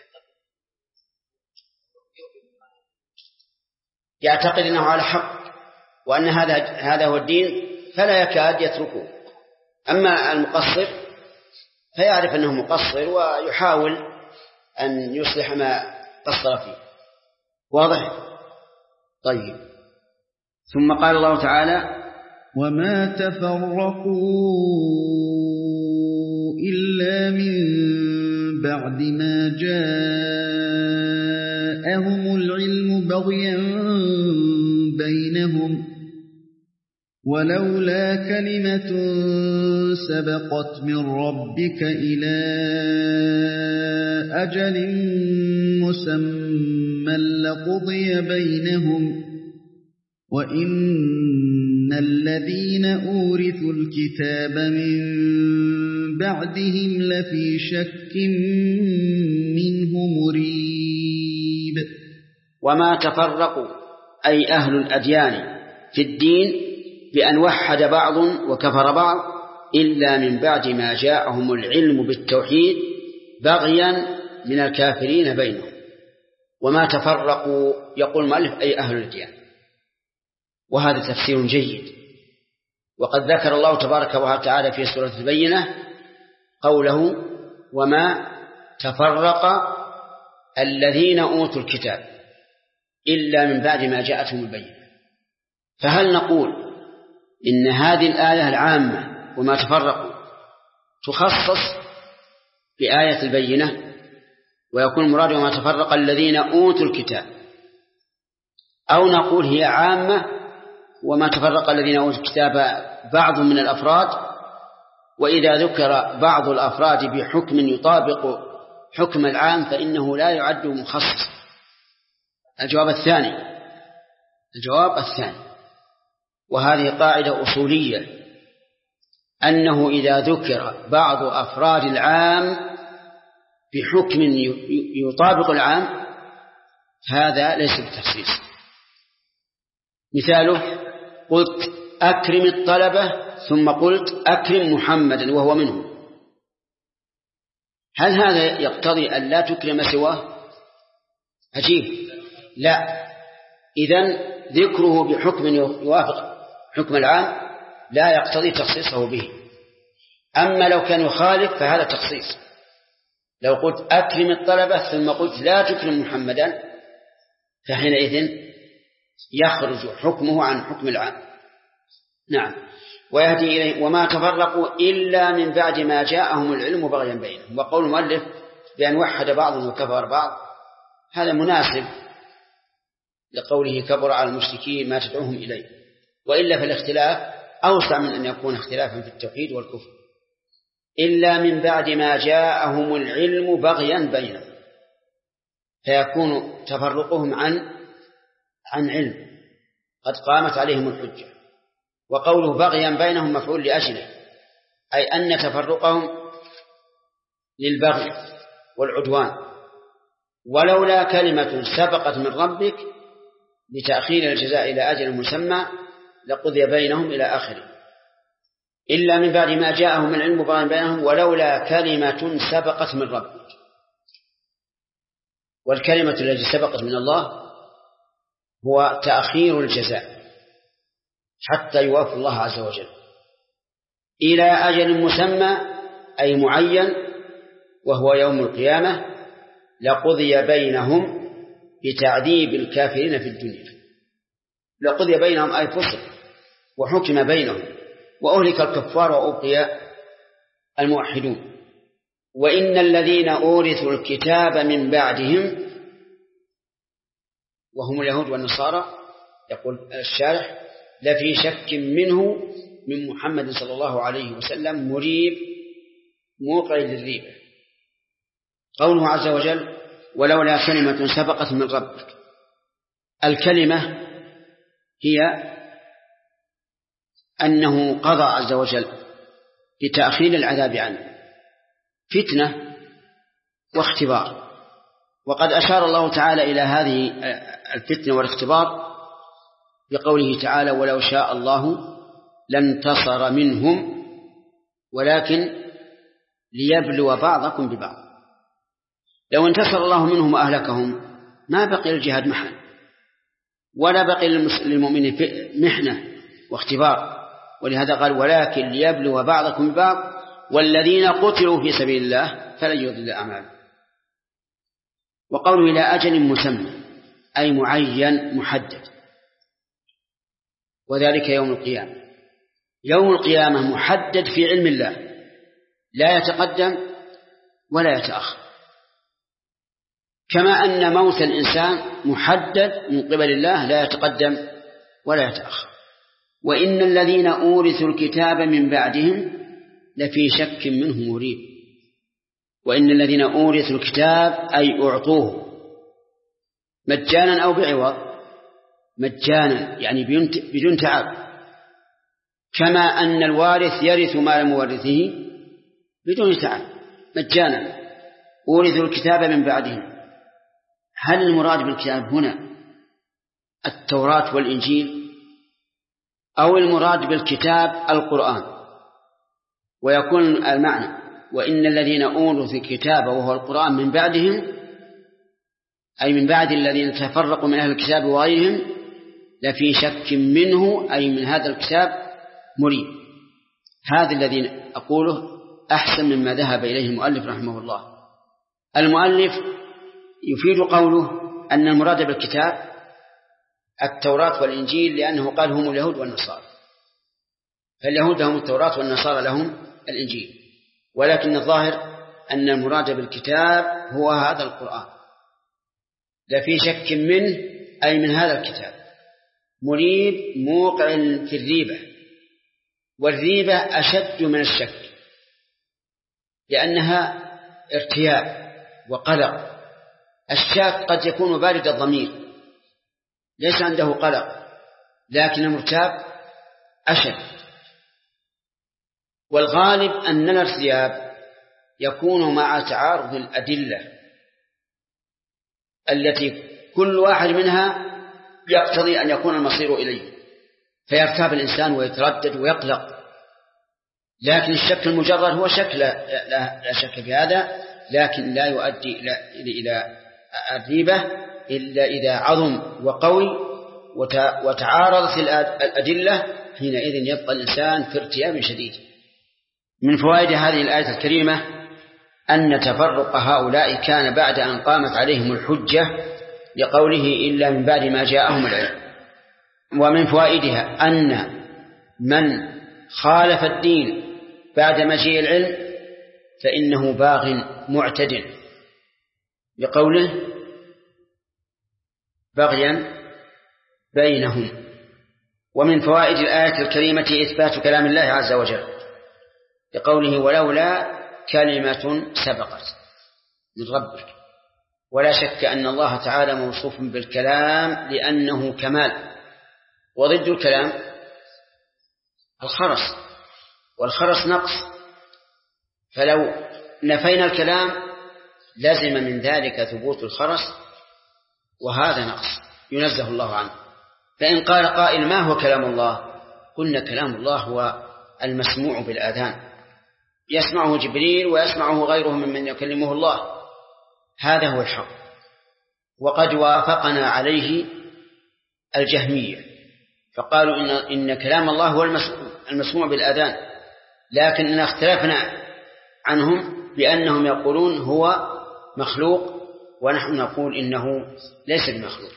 يعتقد أنه على حق وأن هذا هو الدين فلا يكاد يتركه، أما المقصر فيعرف أنه مقصر ويحاول أن يصلح ما قصر فيه. واضح؟ طيب. ثم قال الله تعالى: وما تفرقوا إلا من بعد ما جاءهم العلم بغيا بينهم ولولا كلمة سبقت من ربك إلى أجل مسمى لقضي بينهم وإن الذين أورثوا الكتاب من بعدهم لفي شك منه مريب. وما تفرقوا أي أهل الأديان في الدين بأن وحد بعض وكفر بعض إلا من بعد ما جاءهم العلم بالتوحيد بغيا من الكافرين بينهم. وما تفرقوا يقول المؤلف أي أهل الأديان، وهذا تفسير جيد. وقد ذكر الله تبارك وتعالى في سورة البينة قوله: وما تفرق الذين أوتوا الكتاب إلا من بعد ما جاءتهم البينة. فهل نقول إن هذه الآية العامة وما تفرقوا تخصص بآية البينة ويكون المراد وما تفرق الذين أوتوا الكتاب، أو نقول هي عامة وما تفرق الذين أوتوا الكتاب بعض من الأفراد، وإذا ذكر بعض الأفراد بحكم يطابق حكم العام فإنه لا يعد مخصص؟ الجواب الثاني. وهذه قاعدة أصولية، أنه إذا ذكر بعض أفراد العام بحكم يطابق العام هذا ليس بتخصيص. مثاله: قلت أكرم الطلبة ثم قلت أكرم محمدا وهو منهم. هل هذا يقتضي أن لا تكرم سواه؟ عجيب. لا، إذن ذكره بحكم يوافق حكم العام لا يقتضي تخصيصه به. أما لو كان يخالف فهذا تخصيص. لو قلت أكرم الطلبة ثم قلت لا تكرم محمدا فحينئذ يخرج حكمه عن حكم العام. نعم. ويهدي إليه وما تفرقوا إلا من بعد ما جاءهم العلم بغيا بينهم. وقول المؤلف بأن وحد بعضهم وكفر بعض هذا مناسب لقوله: كبر على المشركين ما تدعوهم إليه. وإلا فالاختلاف أوسع من أن يكون اختلافا في التوحيد والكفر. إلا من بعد ما جاءهم العلم بغيا بينهم، فيكون تفرقهم عن علم قد قامت عليهم الحجة. وقوله بغيا بينهم مفعول لأجله، أي أن تفرقهم للبغي والعدوان. ولولا كلمة سبقت من ربك لتأخير الجزاء إلى أجل مسمى لقضي بينهم إلى آخره. إلا من بعد ما جاءهم العلم بغيا بينهم ولولا كلمة سبقت من ربك. والكلمة التي سبقت من الله هو تأخير الجزاء حتى يوافي الله عز وجل إلى أجل مسمى أي معين وهو يوم القيامة. لقضي بينهم بتعذيب الكافرين في الدنيا. لقضي بينهم أي فصل وحكم بينهم وأهلك الكفار وأبقي الموحدون. وإن الذين أورثوا الكتاب من بعدهم وهم اليهود والنصارى يقول الشارح لفي شك منه من محمد صلى الله عليه وسلم مريب موقع للريبة. قوله عز وجل ولولا كلمة سبقت من ربك. الكلمة هي أنه قضى عز وجل بتأخير العذاب عنه فتنة واختبار. وقد أشار الله تعالى إلى هذه الفتنة والاختبار بقوله تعالى ولو شاء الله لانتصر منهم ولكن ليبلو بعضكم ببعض. لو انتصر الله منهم وأهلكهم ما بقي الجهاد محل ولا بقي للمؤمنين محنة واختبار ولهذا قال ولكن ليبلو بعضكم ببعض والذين قتلوا في سبيل الله فلن يضل أعمالهم. وقوله إلى أجل مسمى أي معين محدد، وذلك يوم القيامة. يوم القيامة محدد في علم الله، لا يتقدم ولا يتأخر، كما أن موت الإنسان محدد من قبل الله لا يتقدم ولا يتأخر. وإن الذين أورثوا الكتاب من بعدهم لفي شك منه مريب. وإن الذين أورثوا الكتاب أي أعطوه مجانا أو بعوض، مجانا يعني بدون تعب، كما أن الوارث يرث مال مورثه بدون تعب مجانا. أورثوا الكتاب من بعدهم، هل المراد بالكتاب هنا التوراة والإنجيل أو المراد بالكتاب القرآن؟ ويكون المعنى وإن الذين أورثوا الكتاب وهو القرآن من بعدهم أي من بعد الذين تفرقوا من أهل الكتاب وغيرهم لفي شك منه أي من هذا الكتاب مريب. هذا الذي أقوله أحسن مما ذهب إليه المؤلف رحمه الله. المؤلف يفيد قوله أن المراد بالكتاب التوراة والإنجيل، لأنه قال هم اليهود والنصارى، فاليهود لهم التوراة والنصارى لهم الإنجيل، ولكن الظاهر أن المراد بالكتاب هو هذا القرآن. لفي شك منه أي من هذا الكتاب، مريب موقع في الريبة، والريبة أشد من الشك لأنها ارتياب وقلق. الشاك قد يكون بارد الضمير ليس عنده قلق، لكن المرتاب أشد. والغالب أن الارتياب يكون مع تعارض الأدلة التي كل واحد منها يقتضي أن يكون المصير إليه، فيرتاب الإنسان ويتردد ويقلق. لكن الشك المجرد هو شك لا شك في هذا، لكن لا يؤدي إلى الريبة إلا إذا عظم وقوي وتعارضت الأدلة، حينئذ يبقى الإنسان في ارتياب شديد. من فوائد هذه الآية الكريمة أن تفرق هؤلاء كان بعد أن قامت عليهم الحجة لقوله إلا من بعد ما جاءهم العلم. ومن فوائدها أن من خالف الدين بعد مجيء العلم فإنه باغ معتد، لقوله بغيا بينهم. ومن فوائد الآية الكريمة إثبات كلام الله عز وجل لقوله ولولا كلمة سبقت من ربك. ولا شك أن الله تعالى موصوف بالكلام لأنه كمال، وضد الكلام الخرس، والخرس نقص، فلو نفينا الكلام لازم من ذلك ثبوت الخرس، وهذا نقص ينزه الله عنه. فإن قال قائل ما هو كلام الله؟ قلنا كلام الله هو المسموع بالآذان، يسمعه جبريل ويسمعه غيره ممن يكلمه الله، هذا هو الحق. وقد وافقنا عليه الجهمية فقالوا إن كلام الله هو المسموع بالآذان، لكننا اختلفنا عنهم بأنهم يقولون هو مخلوق ونحن نقول إنه ليس بمخلوق.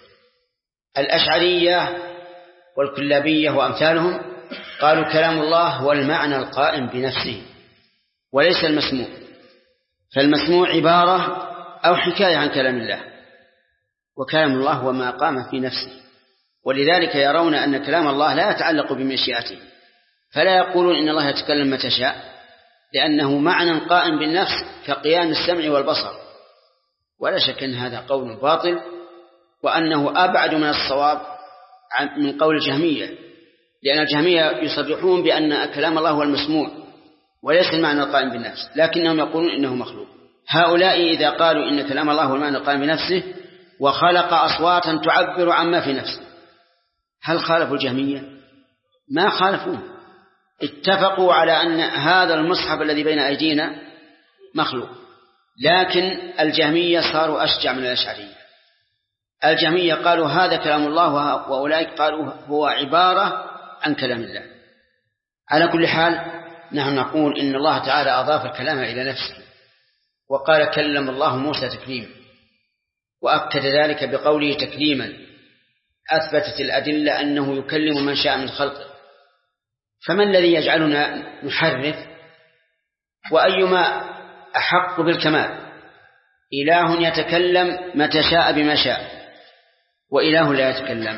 الأشعرية والكلابية وأمثالهم قالوا كلام الله هو المعنى القائم بنفسه وليس المسموع، فالمسموع عبارة أو حكاية عن كلام الله، وكلام الله هو ما قام في نفسه. ولذلك يرون أن كلام الله لا يتعلق بمشيئته، فلا يقولون إن الله يتكلم متى شاء، لأنه معنى قائم بالنفس كقيام السمع والبصر. ولا شك أن هذا قول باطل، وأنه أبعد من الصواب من قول الجهمية، لأن الجهمية يصرحون بأن كلام الله هو المسموع وليس المعنى القائم بالنفس، لكنهم يقولون إنه مخلوق. هؤلاء إذا قالوا إن كلام الله هو المعنى القائم بنفسه وخلق أصواتا تعبر عما في نفسه، هل خالفوا الجهمية؟ ما خالفوه، اتفقوا على أن هذا المصحف الذي بين أيدينا مخلوق. لكن الجهمية صاروا أشجع من الأشعرية. الجهمية قالوا هذا كلام الله، وأولئك قالوا هو عبارة عن كلام الله. على كل حال نحن نقول إن الله تعالى أضاف الكلام إلى نفسه وقال كلم الله موسى تكليما، وأكد ذلك بقوله تكليما، أثبتت الأدلة أنه يكلم من شاء من خلقه. فما الذي يجعلنا نحرف؟ وأيما أحق بالكمال؟ إله يتكلم متى شاء بما شاء، وإله لا يتكلم.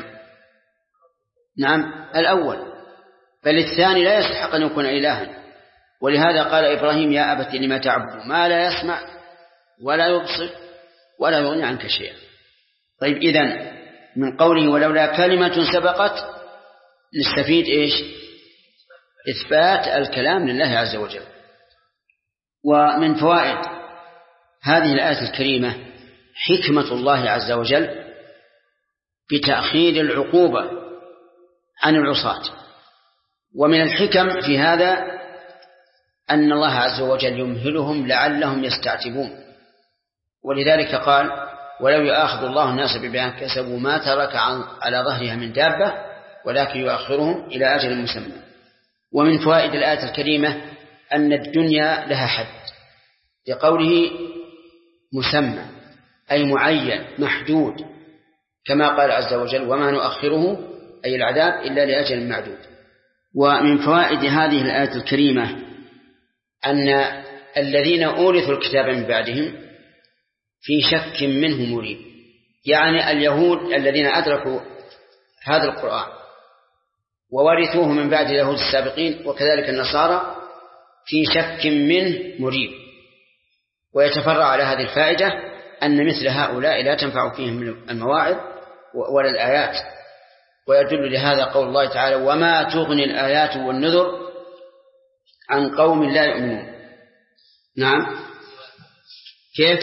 نعم الأول، بل الثاني لا يستحق أن يكون إلها. ولهذا قال إبراهيم يا أبت لما تعبد ما لا يسمع ولا يبصر ولا يغني عنك شيئا. طيب إذن من قوله ولولا كلمة سبقت نستفيد إيش؟ إثبات الكلام لله عز وجل. ومن فوائد هذه الآية الكريمة حكمة الله عز وجل بتأخير العقوبة عن العصاة. ومن الحكم في هذا أن الله عز وجل يمهلهم لعلهم يستعتبون، ولذلك قال ولو يؤاخذ الله الناس بما كسبوا ما ترك على ظهرها من دابة ولكن يؤخرهم إلى أجل مسمى. ومن فوائد الآية الكريمة أن الدنيا لها حد، لقوله مسمى أي معين محدود، كما قال عز وجل وما نؤخره أي العذاب إلا لأجل معدود. ومن فوائد هذه الآية الكريمة أن الذين أورثوا الكتاب من بعدهم في شك منه مريب، يعني اليهود الذين أدركوا هذا القرآن وورثوه من بعد اليهود السابقين، وكذلك النصارى في شك منه مريب. ويتفرع على هذه الفائدة أن مثل هؤلاء لا تنفع فيهم المواعظ ولا الآيات. ويدل لهذا قول الله تعالى وما تغني الآيات والنذر عن قوم لا يؤمنون. نعم كيف؟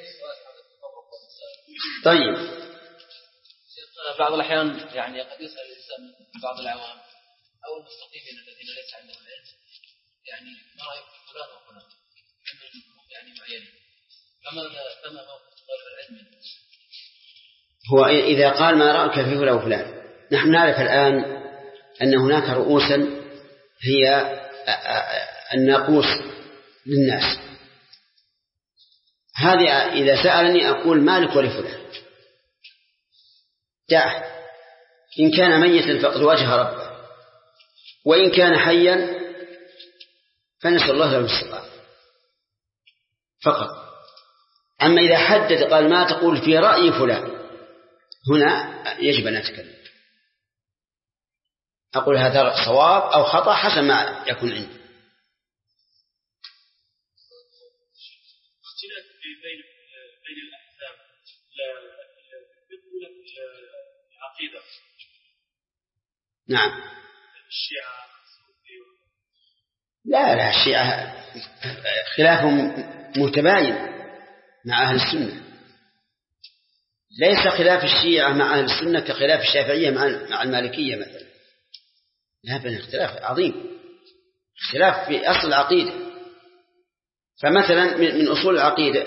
طيب بعض الأحيان يعني قد يسأل الإنسان بعض العوام أو المستقيمين الذين ليس عندهم علم يعني ما رأيك في فلان وفلان يعني معين، فما موقف طالب العلم؟ هو إذا قال ما رأيك في فلان وفلان، نحن نعرف الآن أن هناك رؤوسا هي الناقوس للناس، هذه إذا سألني أقول مالك ولفلان دعه، إن كان ميتا فقد وجه ربه، وإن كان حيا فنسأل الله له الاستقامة فقط. أما إذا حدد قال ما تقول في رأي فلان، هنا يجب أن نتكلم، أقول هذا صواب أو خطأ حسب ما يكون عندي. اختلاف بين الأحزاب العقيدة. نعم الشيعة لا الشيعة خلافهم متباين مع أهل السنة، ليس خلاف الشيعة مع أهل السنة كخلاف الشافعية مع المالكية مثلا، لا بل اختلاف عظيم، اختلاف في أصل العقيدة. فمثلا من أصول العقيدة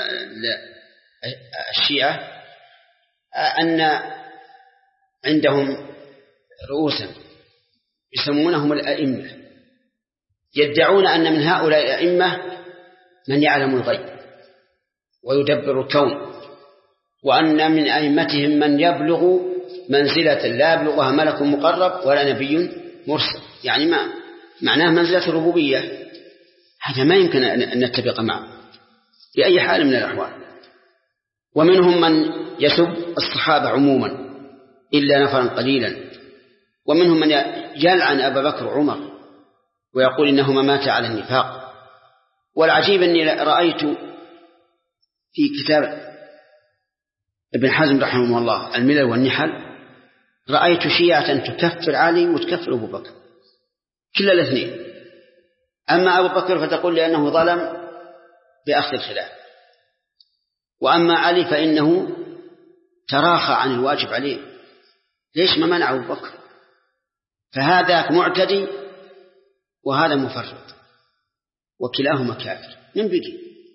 الشيعة أن عندهم رؤوسا يسمونهم الأئمة، يدعون أن من هؤلاء الأئمة من يعلم الغيب ويدبر الكون، وأن من أئمتهم من يبلغ منزلة لا يبلغها ملك مقرب ولا نبي مرسل، يعني ما معناه منزلة الربوبية. هذا ما يمكن أن نتفق معه بأي حال من الأحوال. ومنهم من يسب الصحابة عموما إلا نفرا قليلا، ومنهم من يلعن أبا بكر وعمر ويقول إنهما ماتا على النفاق. والعجيب أني رأيت في كتاب ابن حزم رحمه الله الملل والنحل، رأيت شيعة تكفر علي وتكفر أبو بكر كلا الاثنين. أما أبو بكر فتقول لأنه ظلم بأخذ الخلاف، وأما علي فإنه تراخى عن الواجب عليه. ليش ما منع أبو بكر؟ فهذا معتدي وهذا مفرط، وكلاهما كافر. من بقي؟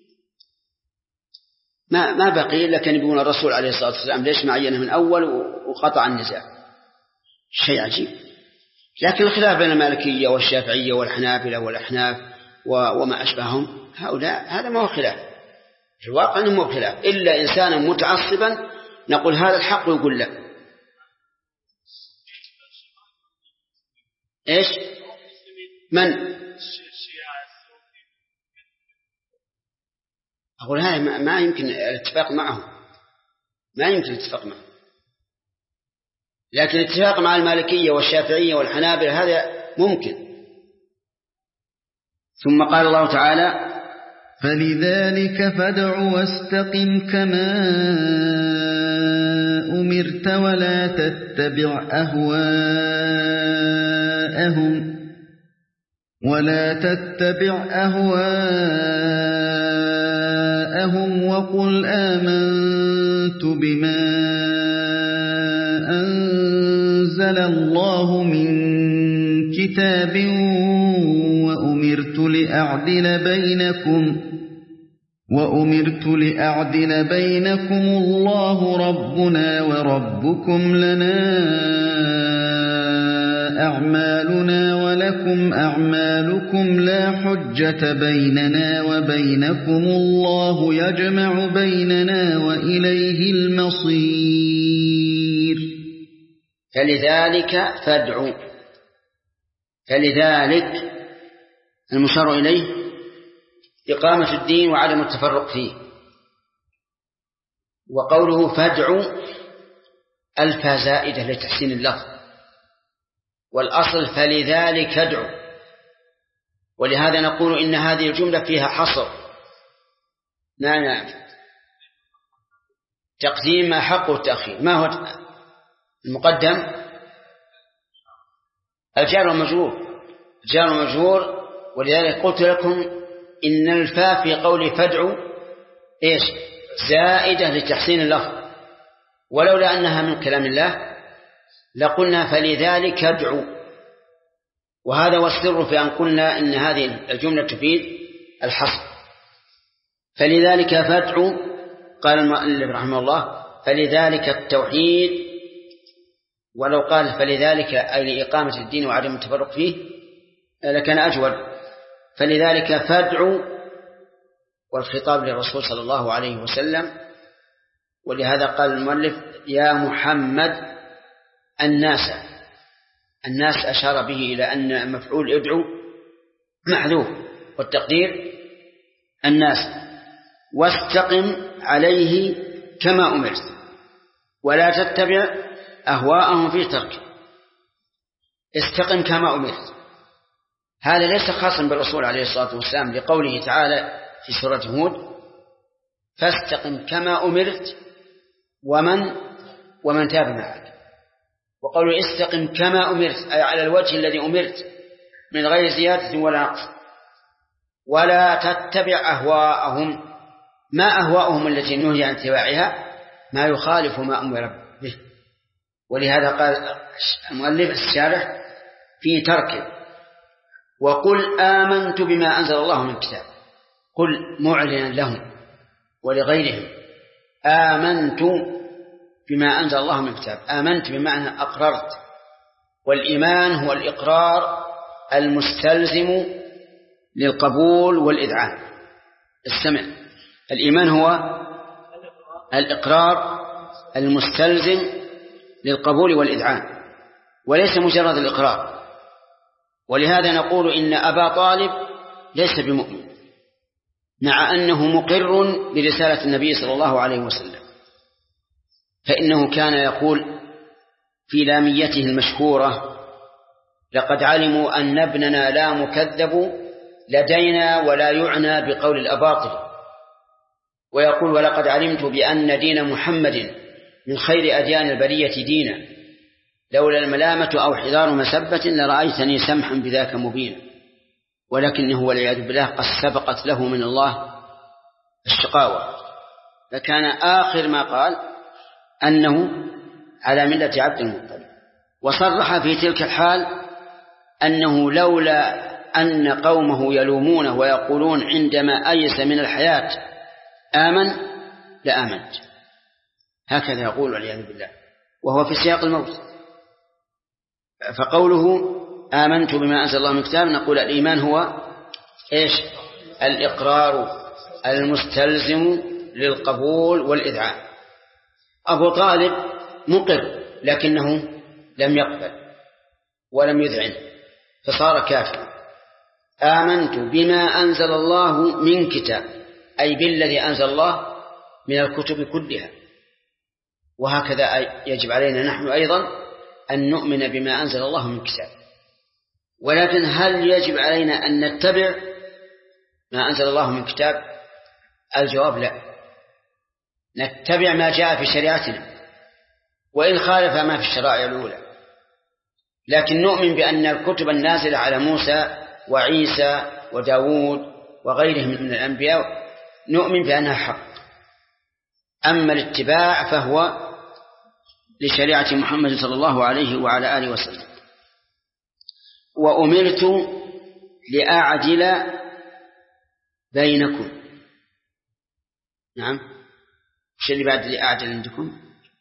ما بقي إلا كان يقول الرسول عليه الصلاة والسلام ليش ما عينه من أول وقطع النزاع. شيء عجيب. لكن الخلاف بين المالكية والشافعية والحنابلة والأحناف وما أشبههم هؤلاء هذا ما هو خلاف، في الواقع أنه ما هو خلاف، إلا إنسانا متعصبا نقول هذا الحق ويقول لا. إيش من أقول هذا ما يمكن الاتفاق معه، ما يمكن الاتفاق معه، لكن الاتفاق مع المالكية والشافعية والحنابلة هذا ممكن. ثم قال الله تعالى فلذلك فادع واستقم كما أمرت ولا تتبع أهواءهم وقل آمنت بما أنزل الله من كتاب وأمرت لأعدل بينكم الله ربنا وربكم لنا أعمالنا ولكم أعمالكم لا حجة بيننا وبينكم الله يجمع بيننا وإليه المصير. فلذلك فادعوا، فلذلك المشار إليه إقامة الدين وعدم التفرق فيه. وقوله فادعوا ألف زائدة لتحسين اللفظ، والأصل فلذلك ادعوا، ولهذا نقول إن هذه الجملة فيها حصر. نعم، تقديم ما حقه التأخير. ما هو المقدم؟ الجار والمجرور، ولذلك قلت لكم إن الفاء في قول فادعوا إيش؟ زائدة لتحسين اللفظ، ولولا أنها من كلام الله لقلنا فلذلك ادعوا. وهذا والسر في أن قلنا إن هذه الجملة تفيد الحصر. فلذلك فادعوا، قال المؤلف رحمه الله فلذلك التوحيد، ولو قال فلذلك أي لإقامة الدين وعدم التفرق فيه لكان أجود. فلذلك فادعوا، والخطاب للرسول صلى الله عليه وسلم، ولهذا قال المؤلف يا محمد الناس أشار به إلى أن مفعول ادعو محذوف، والتقدير الناس. واستقم عليه كما أمرت ولا تتبع أهواءهم في ترك. استقم كما أمرت، هذا ليس خاصا بالرسول عليه الصلاة والسلام، لقوله تعالى في سورة هود فاستقم كما أمرت ومن تاب معك. وقوله استقم كما أمرت أي على الوجه الذي أمرت من غير زيادة ولا نقص. ولا تتبع أهواءهم، ما أهواءهم التي نهي عن اتباعها؟ ما يخالف ما أمر به. ولهذا قال المؤلف الشارح في تركه وقل آمنت بما أنزل الله من كتاب. قل معلنا لهم ولغيرهم آمنت بما أنزل الله من كتاب. آمنت بمعنى أقررت، والإيمان هو الإقرار المستلزم للقبول والإذعان. السمع، الإيمان هو الإقرار المستلزم للقبول والإذعان، وليس مجرد الإقرار. ولهذا نقول إن أبا طالب ليس بمؤمن مع أنه مقر برسالة النبي صلى الله عليه وسلم، فإنه كان يقول في لاميته المشهورة لقد علموا أن ابننا لا مكذب لدينا ولا يعنى بقول الأباطل. ويقول ولقد علمت بأن دين محمد من خير أديان البرية دينا لولا الملامة أو حذار مسبة لرأيتني سمحا بذاك مبينا. ولكنه والعياذ بالله قد سبقت له من الله الشقاوة، فكان آخر ما قال أنه على ملة عبد المطلب. وصرح في تلك الحال أنه لولا أن قومه يلومونه ويقولون عندما أيس من الحياة آمن لآمنت، هكذا يقول والعياذ بالله وهو في سياق الموت. فقوله آمنت بما أنزل الله من كتاب، نقول الإيمان هو إيش؟ الإقرار المستلزم للقبول والإذعان. أبو طالب مقر لكنه لم يقبل ولم يذعن فصار كافرا. آمنت بما أنزل الله من كتاب، أي بالذي أنزل الله من الكتب كلها. وهكذا يجب علينا نحن أيضا أن نؤمن بما أنزل الله من كتاب. ولكن هل يجب علينا أن نتبع ما أنزل الله من كتاب؟ الجواب لا، نتبع ما جاء في شريعتنا وإن خالف ما في الشرائع الأولى، لكن نؤمن بأن الكتب النازلة على موسى وعيسى وداود وغيرهم من الأنبياء نؤمن بأنها حق. أما الاتباع فهو لشريعة محمد صلى الله عليه وعلى آله وسلم. وأمرت لأعدل بينكم. نعم، وش اللي بعد لأعدل عندكم؟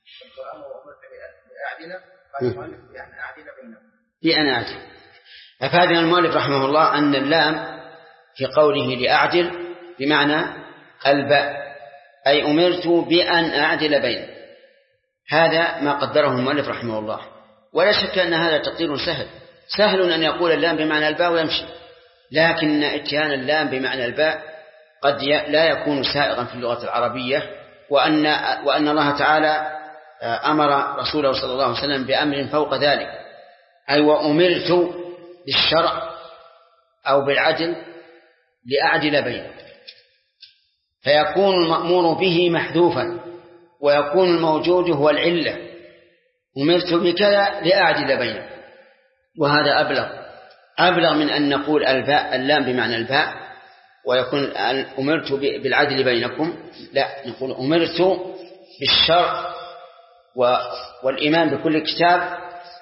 لأن أعدل. أفادنا المؤلف رحمه الله أن اللام في قوله لأعدل بمعنى الباء، أي أمرت بأن أعدل بينكم. هذا ما قدره المؤلف رحمه الله، ولا شك أن هذا تقدير سهل أن يقول اللام بمعنى الباء ويمشي، لكن اتيان اللام بمعنى الباء قد لا يكون سائغا في اللغة العربية، وأن الله تعالى أمر رسوله صلى الله عليه وسلم بأمر فوق ذلك، أي وأمرت بالشرع أو بالعدل لأعدل بينكم، فيكون المأمور به محذوفا ويكون الموجود هو العلة. أمرت بكذا لأعدل بينكم، وهذا أبلغ من أن نقول اللام بمعنى الباء ويكون أمرت بالعدل بينكم. لا، نقول أمرت بالشرع والإيمان بكل كتاب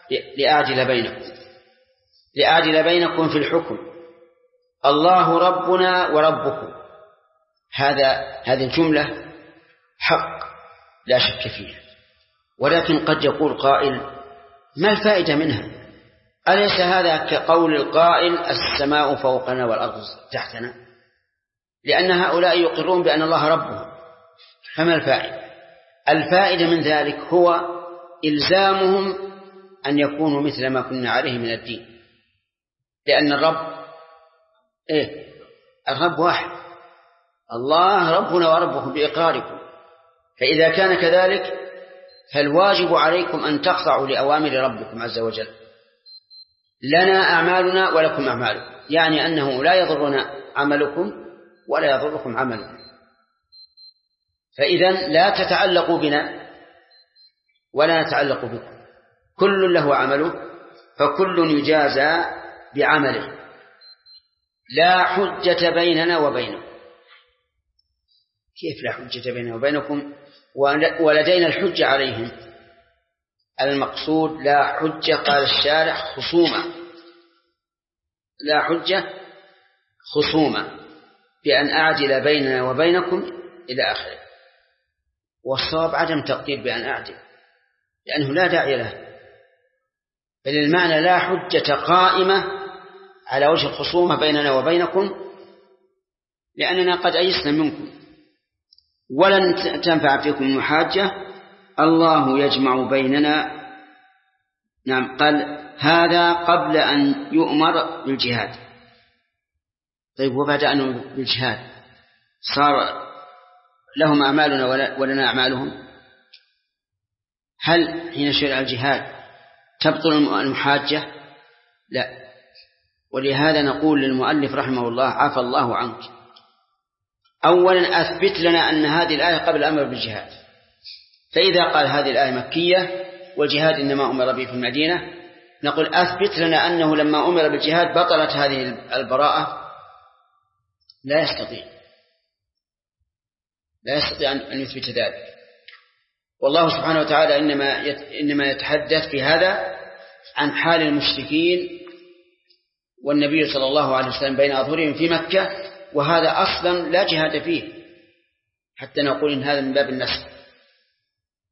لأعدل بينكم في الحكم. الله ربنا وربكم، هذه الجملة حق لا شك فيها، ولكن قد يقول قائل ما الفائدة منها؟ أليس هذا كقول القائل السماء فوقنا والأرض تحتنا؟ لأن هؤلاء يقرون بأن الله ربهم، فما الفائدة؟ الفائدة من ذلك هو إلزامهم أن يكونوا مثل ما كنا عليه من الدين، لأن الرب واحد، الله ربنا وربكم بإقراركم. فإذا كان كذلك فالواجب عليكم أن تخضعوا لأوامر ربكم عز وجل. لنا أعمالنا ولكم أعمالكم، يعني أنه لا يضرنا عملكم ولا يضركم عملكم. فإذا لا تتعلقوا بنا ولا نتعلق بكم، كل له عمله فكل يجازى بعمله، لا حجة بيننا وبينكم. كيف لا حجة بيننا وبينكم ولدينا الحجة عليهم؟ المقصود لا حجة، قال الشارع خصومة، لا حجة خصومة بأن أعدل بيننا وبينكم إلى آخره. والصواب عدم تقدير بأن أعدل، لأنه لا داعي له، بل المعنى لا حجة قائمة على وجه الخصومة بيننا وبينكم، لأننا قد أيسنا منكم ولن تنفع فيكم المحاجة. الله يجمع بيننا. نعم، قال هذا قبل أن يؤمر بالجهاد. طيب، وبعد أن يؤمر بالجهاد صار لهم أعمالنا ولنا أعمالهم؟ هل حين شرع الجهاد تبطل المحاجة؟ لا. ولهذا نقول للمؤلف رحمه الله عفى الله عنك، أولا أثبت لنا أن هذه الآية قبل الأمر بالجهاد، فإذا قال هذه الآية مكية والجهاد إنما أمر به في المدينة، نقول أثبت لنا أنه لما أمر بالجهاد بطلت هذه البراءة. لا يستطيع أن يثبت ذلك. والله سبحانه وتعالى إنما يتحدث في هذا عن حال المشركين والنبي صلى الله عليه وسلم بين أظهرهم في مكة، وهذا أصلا لا جهاد فيه حتى نقول إن هذا من باب النسخ.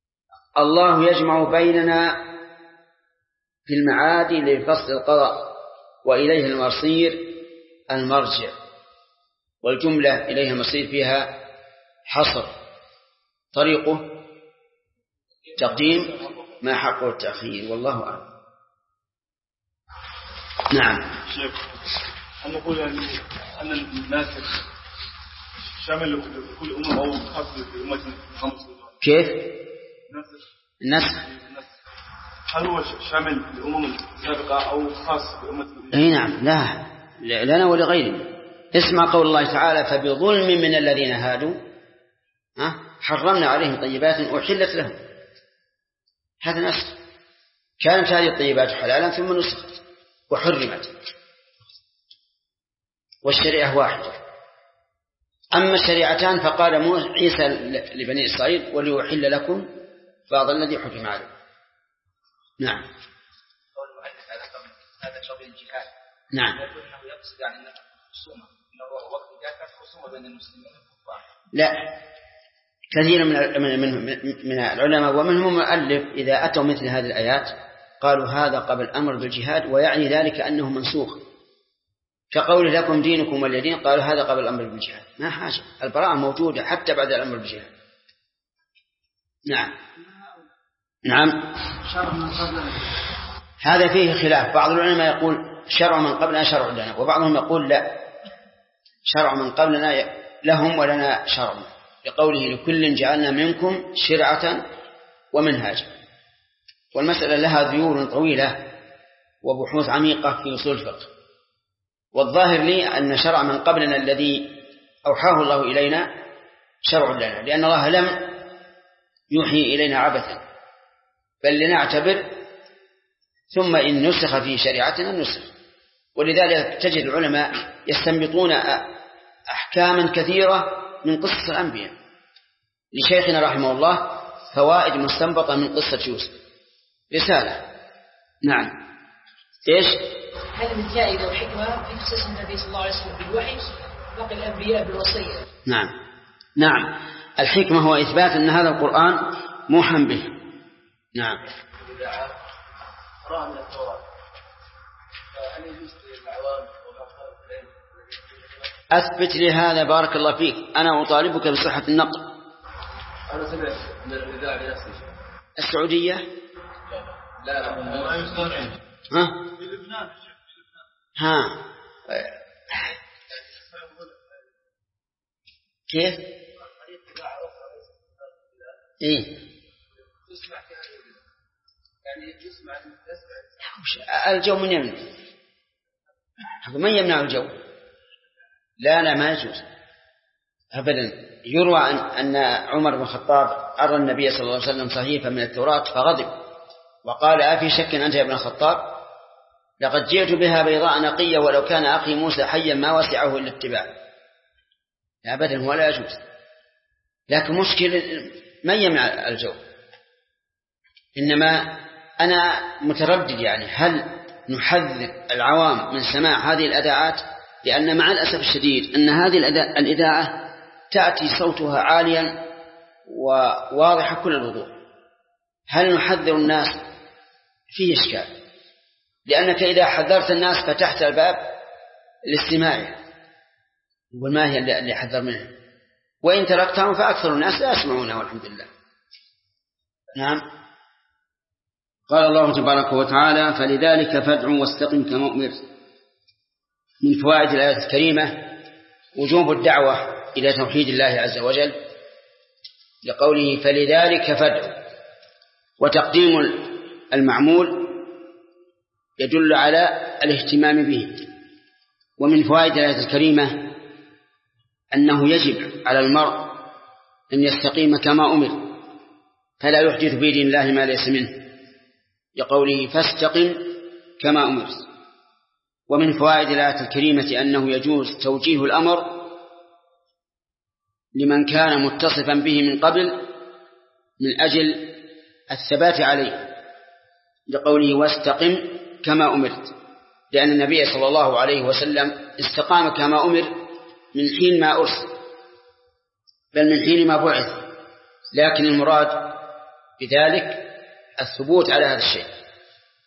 الله يجمع بيننا في المعاد لفصل القضاء وإليه المصير المرجع، والجملة إليه المصير فيها حصر، طريقه تقديم ما حقه التأخير، والله أعلم. نعم. شيخ، هل نقول أن الناسخ شامل كل أمة أو خاص بأمة محمد؟ كيف؟ النسخ هل هو شامل للأمم السابقة أو خاص بأمة؟ أي نعم، لا لنا ولغيرنا. اسمع قول الله تعالى: فبظلم من الذين هادوا حرمنا عليهم طيبات أحلت لهم. هذا نسخ، كانت هذه الطيبات حلالا ثم نسخت وحرمت، والشريعة واحدة. أما الشريعتان فقال عيسى لبني إسرائيل: وليحل لكم بعض الذي حرم عليكم. نعم. قول المؤلف هذا شرط الجهاد. نعم. يقول انه يقصد يعني انه خصومه، انه وقت الجهاد خصومه بين المسلمين والكفار. لا، كثير من العلماء ومنهم المؤلف إذا أتوا مثل هذه الآيات قالوا هذا قبل الأمر بالجهاد، ويعني ذلك أنه منسوخ، كقول لكم دينكم ولي دين، قالوا هذا قبل الأمر بالجهاد. ما حاجة، البراءة موجودة حتى بعد الأمر بالجهاد. نعم. نعم. هذا فيه خلاف، بعض العلماء يقول شرع من قبلنا شرع لنا، وبعضهم يقول لا، شرع من قبلنا لهم ولنا شرع، لقوله: لكل جعلنا منكم شرعة ومنهاجا. والمسألة لها ذيول طويلة وبحوث عميقة في أصول الفقه، والظاهر لي أن شرع من قبلنا الذي أوحاه الله إلينا شرع لنا، لأن الله لم يوحي إلينا عبثا، بل لنعتبر، ثم إن نسخ في شريعتنا نسخ. ولذلك تجد العلماء يستنبطون أحكاما كثيرة من قصص الأنبياء. لشيخنا رحمه الله فوائد مستنبطة من قصة يوسف، رسالة. نعم. إيش؟ هل من جائزة وحكمة في تخصيص النبي صلى الله عليه وسلم بالوحي باقي الأنبياء بالوصية؟ نعم. الحكمة هو إثبات أن هذا القرآن موحى به. نعم. قراءة من التوراة، فهل يجوز للعوام أثبت لي هذا بارك الله فيك، أنا أطالبك بصحة النقل. أنا سمعت من الإذاعة بنفسي. السعودية؟ لا في لبنان. كيف؟ إيه؟ يعني يسمع الجو من يمنع؟ من يمنع الجو؟ لا ما يجوز أبدا. يروى أن عمر بن الخطاب أرى النبي صلى الله عليه وسلم صحيفة من التوراة فغضب وقال: أفي شك أنت يا ابن الخطاب؟ لقد جئت بها بيضاء نقية، ولو كان أخي موسى حيا ما وسعه إلا اتباع. أبدا ولا يجوز. لكن مشكلة من يمنع الجو؟ إنما أنا متردد، يعني هل نحذر العوام من سماع هذه الأذاعات؟ لأن مع الأسف الشديد أن هذه الإذاعة تأتي صوتها عاليا وواضح كل الوضوح. هل نحذر الناس؟ فيه إشكال، لأنك إذا حذرت الناس فتحت الباب للاستماع، وما هي اللي حذر منه؟ وإن تركتهم فأكثر الناس لا يسمعونه والحمد لله. نعم. قال الله تبارك وتعالى: فلذلك فادع واستقم كما أمرت. من فوائد الآية الكريمة وجوب الدعوة إلى توحيد الله عز وجل، لقوله: فلذلك فادع، وتقديم المعمول يدل على الاهتمام به. ومن فوائد الآية الكريمة أنه يجب على المرء أن يستقيم كما أمر، فلا يحدث في دين الله ما ليس منه، لقوله: فاستقم كما أمرت. ومن فوائد الآية الكريمة أنه يجوز توجيه الأمر لمن كان متصفا به من قبل من أجل الثبات عليه، لقوله: واستقم كما أمرت، لأن النبي صلى الله عليه وسلم استقام كما أمر من حين ما أرسل، بل من حين ما بعث، لكن المراد بذلك الثبوت على هذا الشيء.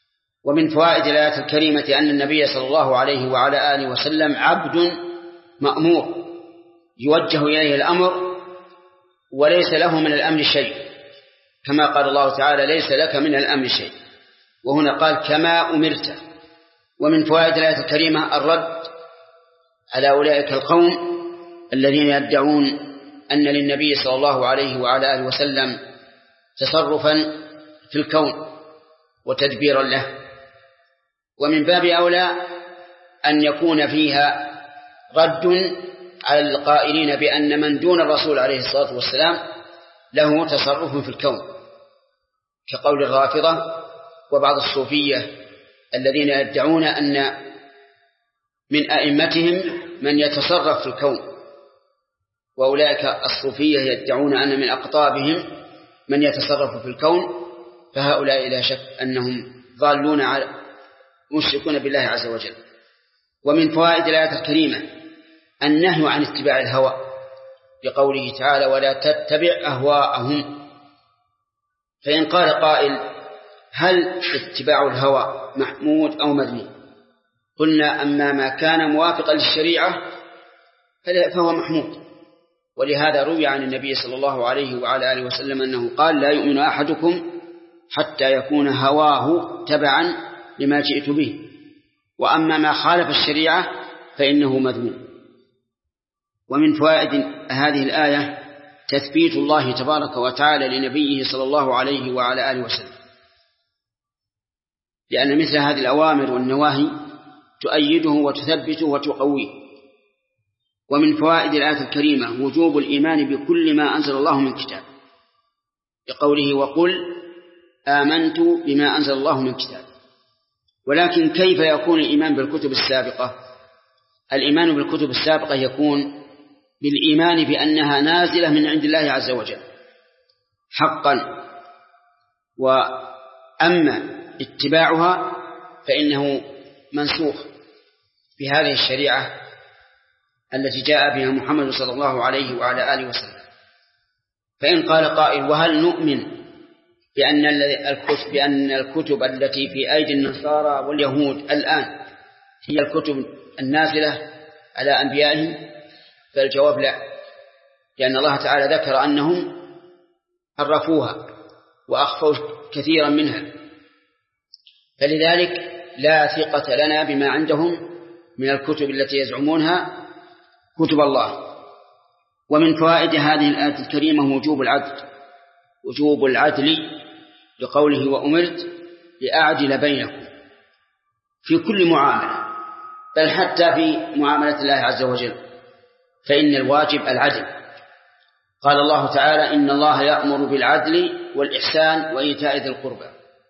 ومن فوائد الآية الكريمة أن النبي صلى الله عليه وعلى آله وسلم عبد مأمور يوجه إليه الأمر وليس له من الأمر شيء، كما قال الله تعالى ليس لك من الأمر شيء، وهنا قال كما أمرت. ومن فوائد الآية الكريمة الرد على أولئك القوم الذين يدعون أن للنبي صلى الله عليه وعلى آله وسلم تصرفا في الكون وتدبيرا له. ومن باب أولى أن يكون فيها رد على القائلين بأن من دون الرسول عليه الصلاة والسلام له تصرف في الكون، كقول الرافضة وبعض الصوفية الذين يدعون أن من أئمتهم من يتصرف في الكون، وأولئك الصوفية يدعون أن من أقطابهم من يتصرف في الكون، فهؤلاء لا شك أنهم ضالون على مشركون بالله عز وجل. ومن فوائد الآية الكريمة النهي عن اتباع الهوى، بقوله تعالى ولا تتبع أهواءهم. فإن قال قائل هل اتباع الهوى محمود أو مذموم؟ قلنا أما ما كان موافقا للشريعة فهو محمود، ولهذا روي عن النبي صلى الله عليه وعلى آله وسلم أنه قال لا يؤمن أحدكم حتى يكون هواه تبعا لما جئت به، وأما ما خالف الشريعة فإنه مذموم. ومن فوائد هذه الآية تثبيت الله تبارك وتعالى لنبيه صلى الله عليه وعلى آله وسلم، لأن مثل هذه الأوامر والنواهي تؤيده وتثبته وتقويه. ومن فوائد الآية الكريمة وجوب الإيمان بكل ما أنزل الله من كتاب، بقوله وقل آمنت بما أنزل الله من كتاب. ولكن كيف يكون الإيمان بالكتب السابقة؟ الإيمان بالكتب السابقة يكون بالإيمان بأنها نازلة من عند الله عز وجل حقا، وأما اتباعها فإنه منسوخ بهذه الشريعة التي جاء بها محمد صلى الله عليه وعلى آله وسلم. فإن قال قائل وهل نؤمن بأن الكتب التي في أيدي النصارى واليهود الآن هي الكتب النازلة على أنبيائهم؟ فالجواب لا، لأن الله تعالى ذكر أنهم حرفوها وأخفوا كثيرا منها، فلذلك لا ثقة لنا بما عندهم من الكتب التي يزعمونها كتب الله. ومن فوائد هذه الآية الكريمة وجوب العدل لقوله وأمرت لأعدل بينكم في كل معاملة، بل حتى في معاملة الله عز وجل فإن الواجب العدل. قال الله تعالى إن الله يأمر بالعدل والإحسان وإيتاء ذي القربى.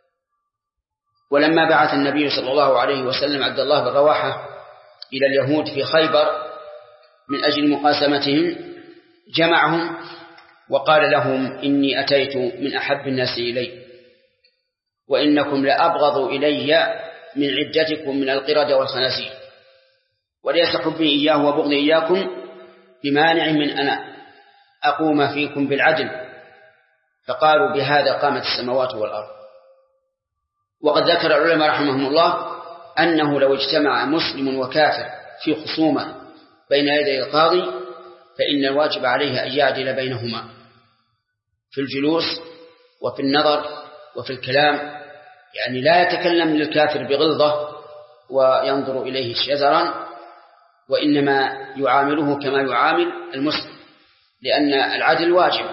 ولما بعث النبي صلى الله عليه وسلم عبد الله بن رواحة إلى اليهود في خيبر من أجل مقاسمتهم جمعهم وقال لهم إني أتيت من أحب الناس إلي وإنكم لأبغض إلي من عدتكم من القردة والخنازير، وليس حبي إياه وبغضي إياكم بمانع من أن أقوم فيكم بالعدل. فقالوا بهذا قامت السماوات والأرض. وقد ذكر العلماء رحمهم الله أنه لو اجتمع مسلم وكافر في خصومة بين يدي القاضي فإن الواجب عليه أن يعدل بينهما في الجلوس وفي النظر وفي الكلام، يعني لا يتكلم للكافر بغلظة وينظر إليه شزرا، وإنما يعامله كما يعامل المسلم، لأن العدل واجب.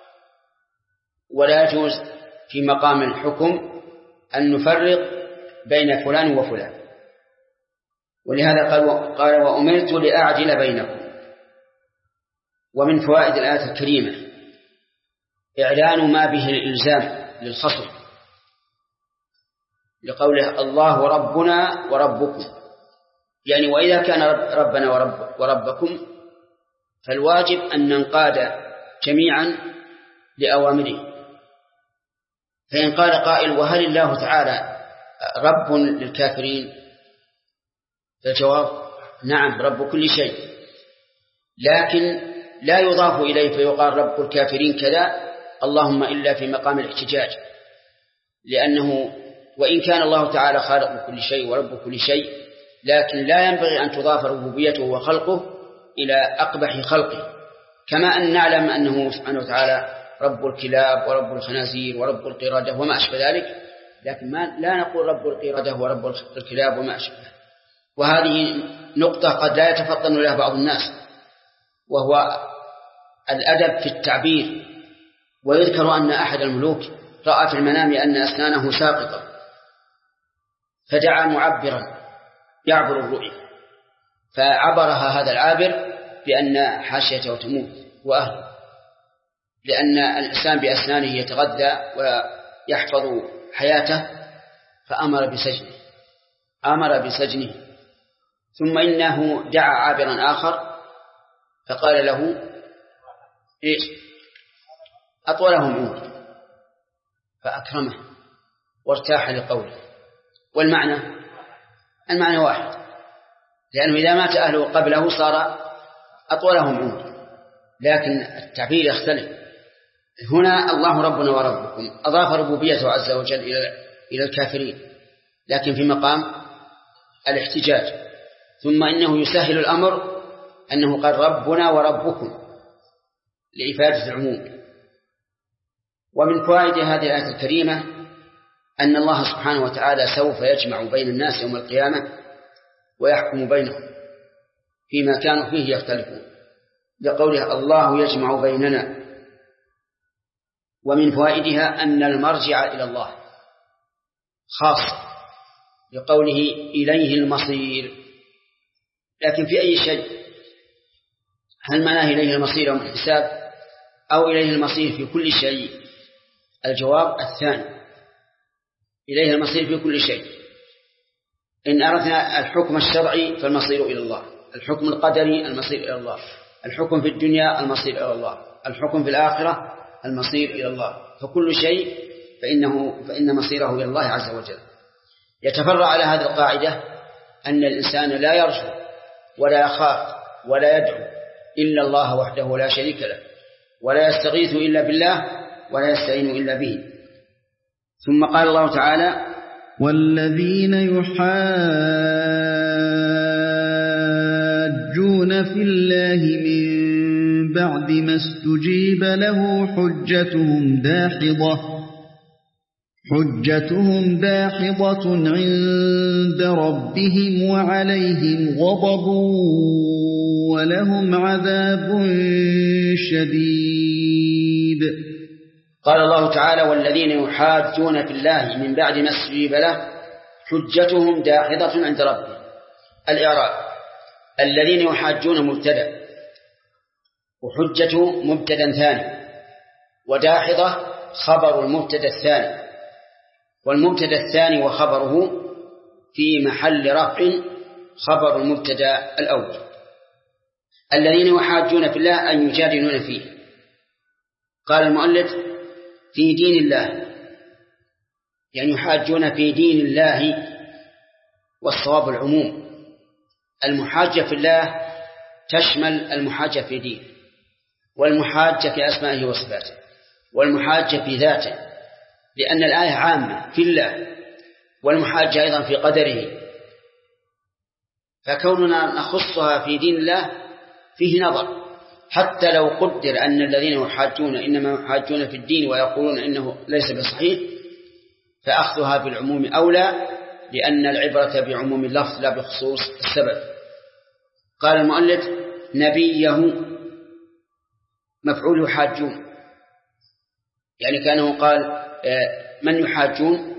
ولا يجوز في مقام الحكم أن نفرق بين فلان وفلان، ولهذا قال وأمرت لأعدل بينكم. ومن فوائد الآية الكريمة إعلان ما به الإلزام للخصم، لقوله الله ربنا وربكم، يعني وإذا كان ربنا وربكم فالواجب أن ننقاد جميعا لأوامره. فإن قال قائل وهل الله تعالى رب للكافرين؟ فالجواب نعم رب كل شيء، لكن لا يضاف إليه فيقال رب الكافرين كذا اللهم إلا في مقام الاحتجاج، لأنه وإن كان الله تعالى خالق كل شيء ورب كل شيء، لكن لا ينبغي أن تضاف ربوبيته وخلقه إلى أقبح خلقه، كما أن نعلم أنه سبحانه وتعالى رب الكلاب ورب الخنازير ورب القردة وما أشبه ذلك، لكن لا نقول رب القردة ورب الكلاب وما أشبه. وهذه نقطة قد لا يتفطن لها بعض الناس، وهو الأدب في التعبير. ويذكر أن أحد الملوك رأى في المنام أن أسنانه ساقطة، فدعا معبرا يعبر الرؤيا، فعبرها هذا العابر بأن حاشيته تموت وأهله، لأن الإنسان بأسنانه يتغذى ويحفظ حياته، فأمر بسجنه. ثم إنه دعا عابرا آخر فقال له إيش؟ أطولهم عمر، فأكرمه وارتاح لقوله. والمعنى واحد، لأنه إذا مات أهله قبله صار أطولهم عمر، لكن التعبير يختلف. هنا الله ربنا وربكم أضاف ربوبيته عز وجل إلى الكافرين، لكن في مقام الاحتجاج. ثم إنه يسهل الأمر أنه قال ربنا وربكم لإفادة العموم. ومن فوائد هذه الآية الكريمة أن الله سبحانه وتعالى سوف يجمع بين الناس يوم القيامة ويحكم بينهم فيما كانوا فيه يختلفون، لقوله الله يجمع بيننا. ومن فوائدها أن المرجع إلى الله خاصة، لقوله إليه المصير. لكن في أي شيء؟ هل معناه إليه المصير يوم الحساب أو إليه المصير في كل شيء؟ الجواب الثاني، إليه المصير في كل شيء. إن أردنا الحكم الشرعي فالمصير إلى الله، الحكم القدري المصير إلى الله، الحكم في الدنيا المصير إلى الله، الحكم في الآخرة المصير إلى الله. فكل شيء فإن مصيره إلى الله عز وجل. يتفرع على هذه القاعدة أن الإنسان لا يرجو ولا يخاف ولا يدعو إلا الله وحده لا شريك له، ولا يستغيث إلا بالله، ولا يستعين إلا به. ثم قال الله تعالى والذين يحاجون في الله من بعد ما استجيب له حجتهم داحضة عند ربهم وعليهم غضب ولهم عذاب شديد. قال الله تعالى والذين يحاجون في الله من بعد ما استجيب له حجتهم داحضة عند ربهم. الإعراب: الذين يحاجون مبتدأ، وحجته مبتدأ ثاني، وداحضة خبر المبتدأ الثاني، والمبتدأ الثاني وخبره في محل رفع خبر المبتدأ الأول. الذين يحاجون في الله أن يجادلون فيه. قال المؤلف في دين الله، يعني يحاجون في دين الله، والصواب العموم. المحاجة في الله تشمل المحاجة في دين، والمحاجة في أسمائه وصفاته، والمحاجة في ذاته، لأن الآية عامة في الله، والمحاجة أيضا في قدره. فكوننا نخصها في دين الله فيه نظر، حتى لو قدر أن الذين يحاجون إنما يحاجون في الدين ويقولون إنه ليس بصحيح، فأخذها بالعموم أولى، لأن العبرة بعموم اللفظ لا بخصوص السبب. قال المؤلف نبيه مفعول يحاجون، يعني كانه قال من يحاجون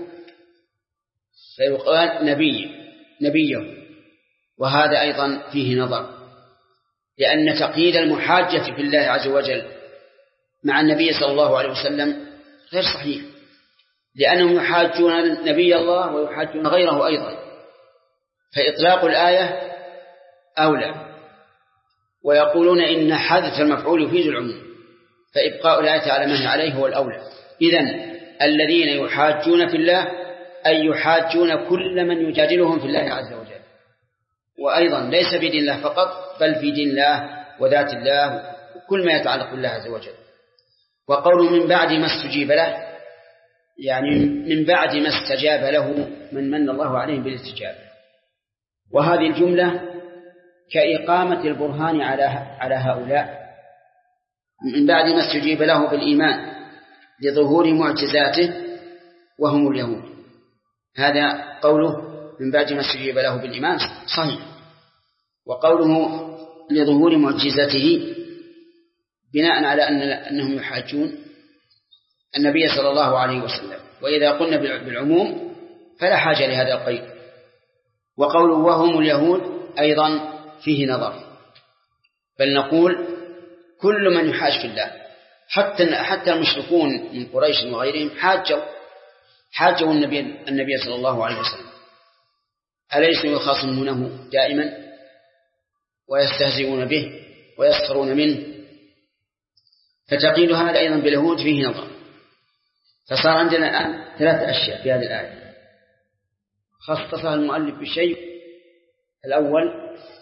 فيقال نبيه، وهذا أيضا فيه نظر، لأن تقييد المحاجة في الله عز وجل مع النبي صلى الله عليه وسلم غير صحيح، لأنهم يحاجون نبي الله ويحاجون غيره أيضا، فإطلاق الآية أولى. ويقولون إن حذف المفعول يفيد العموم، فإبقاء الآية على ما هي عليه هو الأولى. إذن الذين يحاجون في الله أي يحاجون كل من يجادلهم في الله عز وجل، وأيضا ليس في دين الله فقط، بل في دين الله وذات الله وكل ما يتعلق بالله عز وجل. وقوله من بعد ما استجيب له، يعني من بعد ما استجاب له من الله عليهم بالاستجابة. وهذه الجملة كإقامة البرهان على هؤلاء من بعد ما استجيب له بالإيمان لظهور معجزاته وهم اليهود. هذا قوله من بعد ما استجيب له بالإيمان صحيح، وقوله لظهور معجزته بناء على أنهم يحاجون النبي صلى الله عليه وسلم، وإذا قلنا بالعموم فلا حاجة لهذا القيد. وقوله وهم اليهود أيضا فيه نظر، بل نقول كل من يحاج في الله، حتى المشركون من قريش وغيرهم حاجوا النبي صلى الله عليه وسلم، أليسوا يخاصمونه دائما ويستهزئون به ويسخرون منه؟ فتقييد هذا أيضا باليهود فيه نظر. فصار عندنا الآن 3 أشياء في هذه الآية خصصها المؤلف بشيء. الأول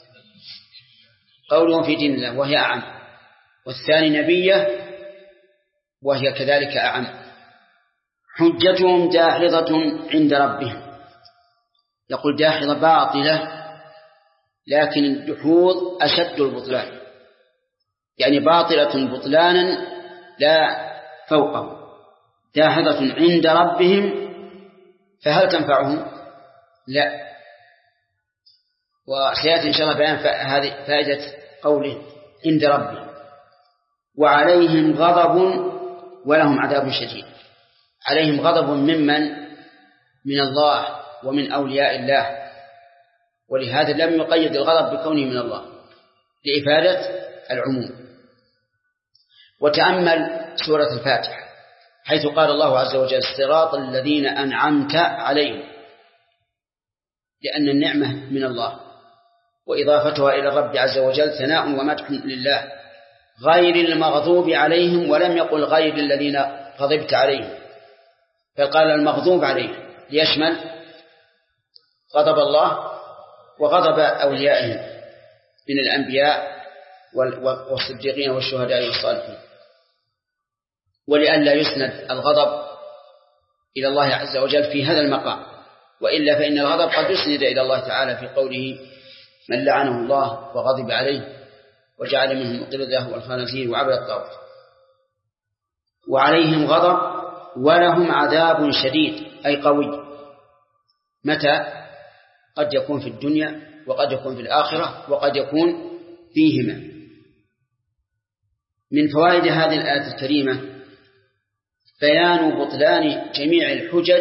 قولهم في دين الله وهي أعم، والثاني نبيه وهي كذلك أعم. حجتهم داحضة عند ربهم، يقول داحضة باطلة، لكن الدحوض أشد البطلان، يعني باطلة بطلانا لا فوقه. داحضة عند ربهم، فهل تنفعهم؟ لا. وسيأتي إن شاء الله بيان هذه فائدة قوله عند ربهم. وعليهم غضب ولهم عذاب شديد. عليهم غضب من الله ومن أولياء الله، ولهذا لم يقيد الغضب بكونه من الله لإفادة العموم. وتأمل سورة الفاتحة حيث قال الله عز وجل صراط الذين أنعمت عليهم، لأن النعمة من الله، وإضافتها إلى الرب عز وجل ثناء ومدح لله، غير المغضوب عليهم، ولم يقل غير الذين غضبت عليهم، فقال المغضوب عليهم ليشمل غضب الله وغضب أوليائهم من الأنبياء والصديقين والشهداء والصالحين، ولئلا يسند الغضب إلى الله عز وجل في هذا المقام، وإلا فإن الغضب قد يسند إلى الله تعالى في قوله من لعنه الله وغضب عليه وجعل منهم القردة والخنازير وعبد الطاغوت. وعليهم غضب ولهم عذاب شديد، أي قوي. متى؟ قد يكون في الدنيا وقد يكون في الآخرة وقد يكون فيهما. من فوائد هذه الآية الكريمة بيان بطلان جميع الحجج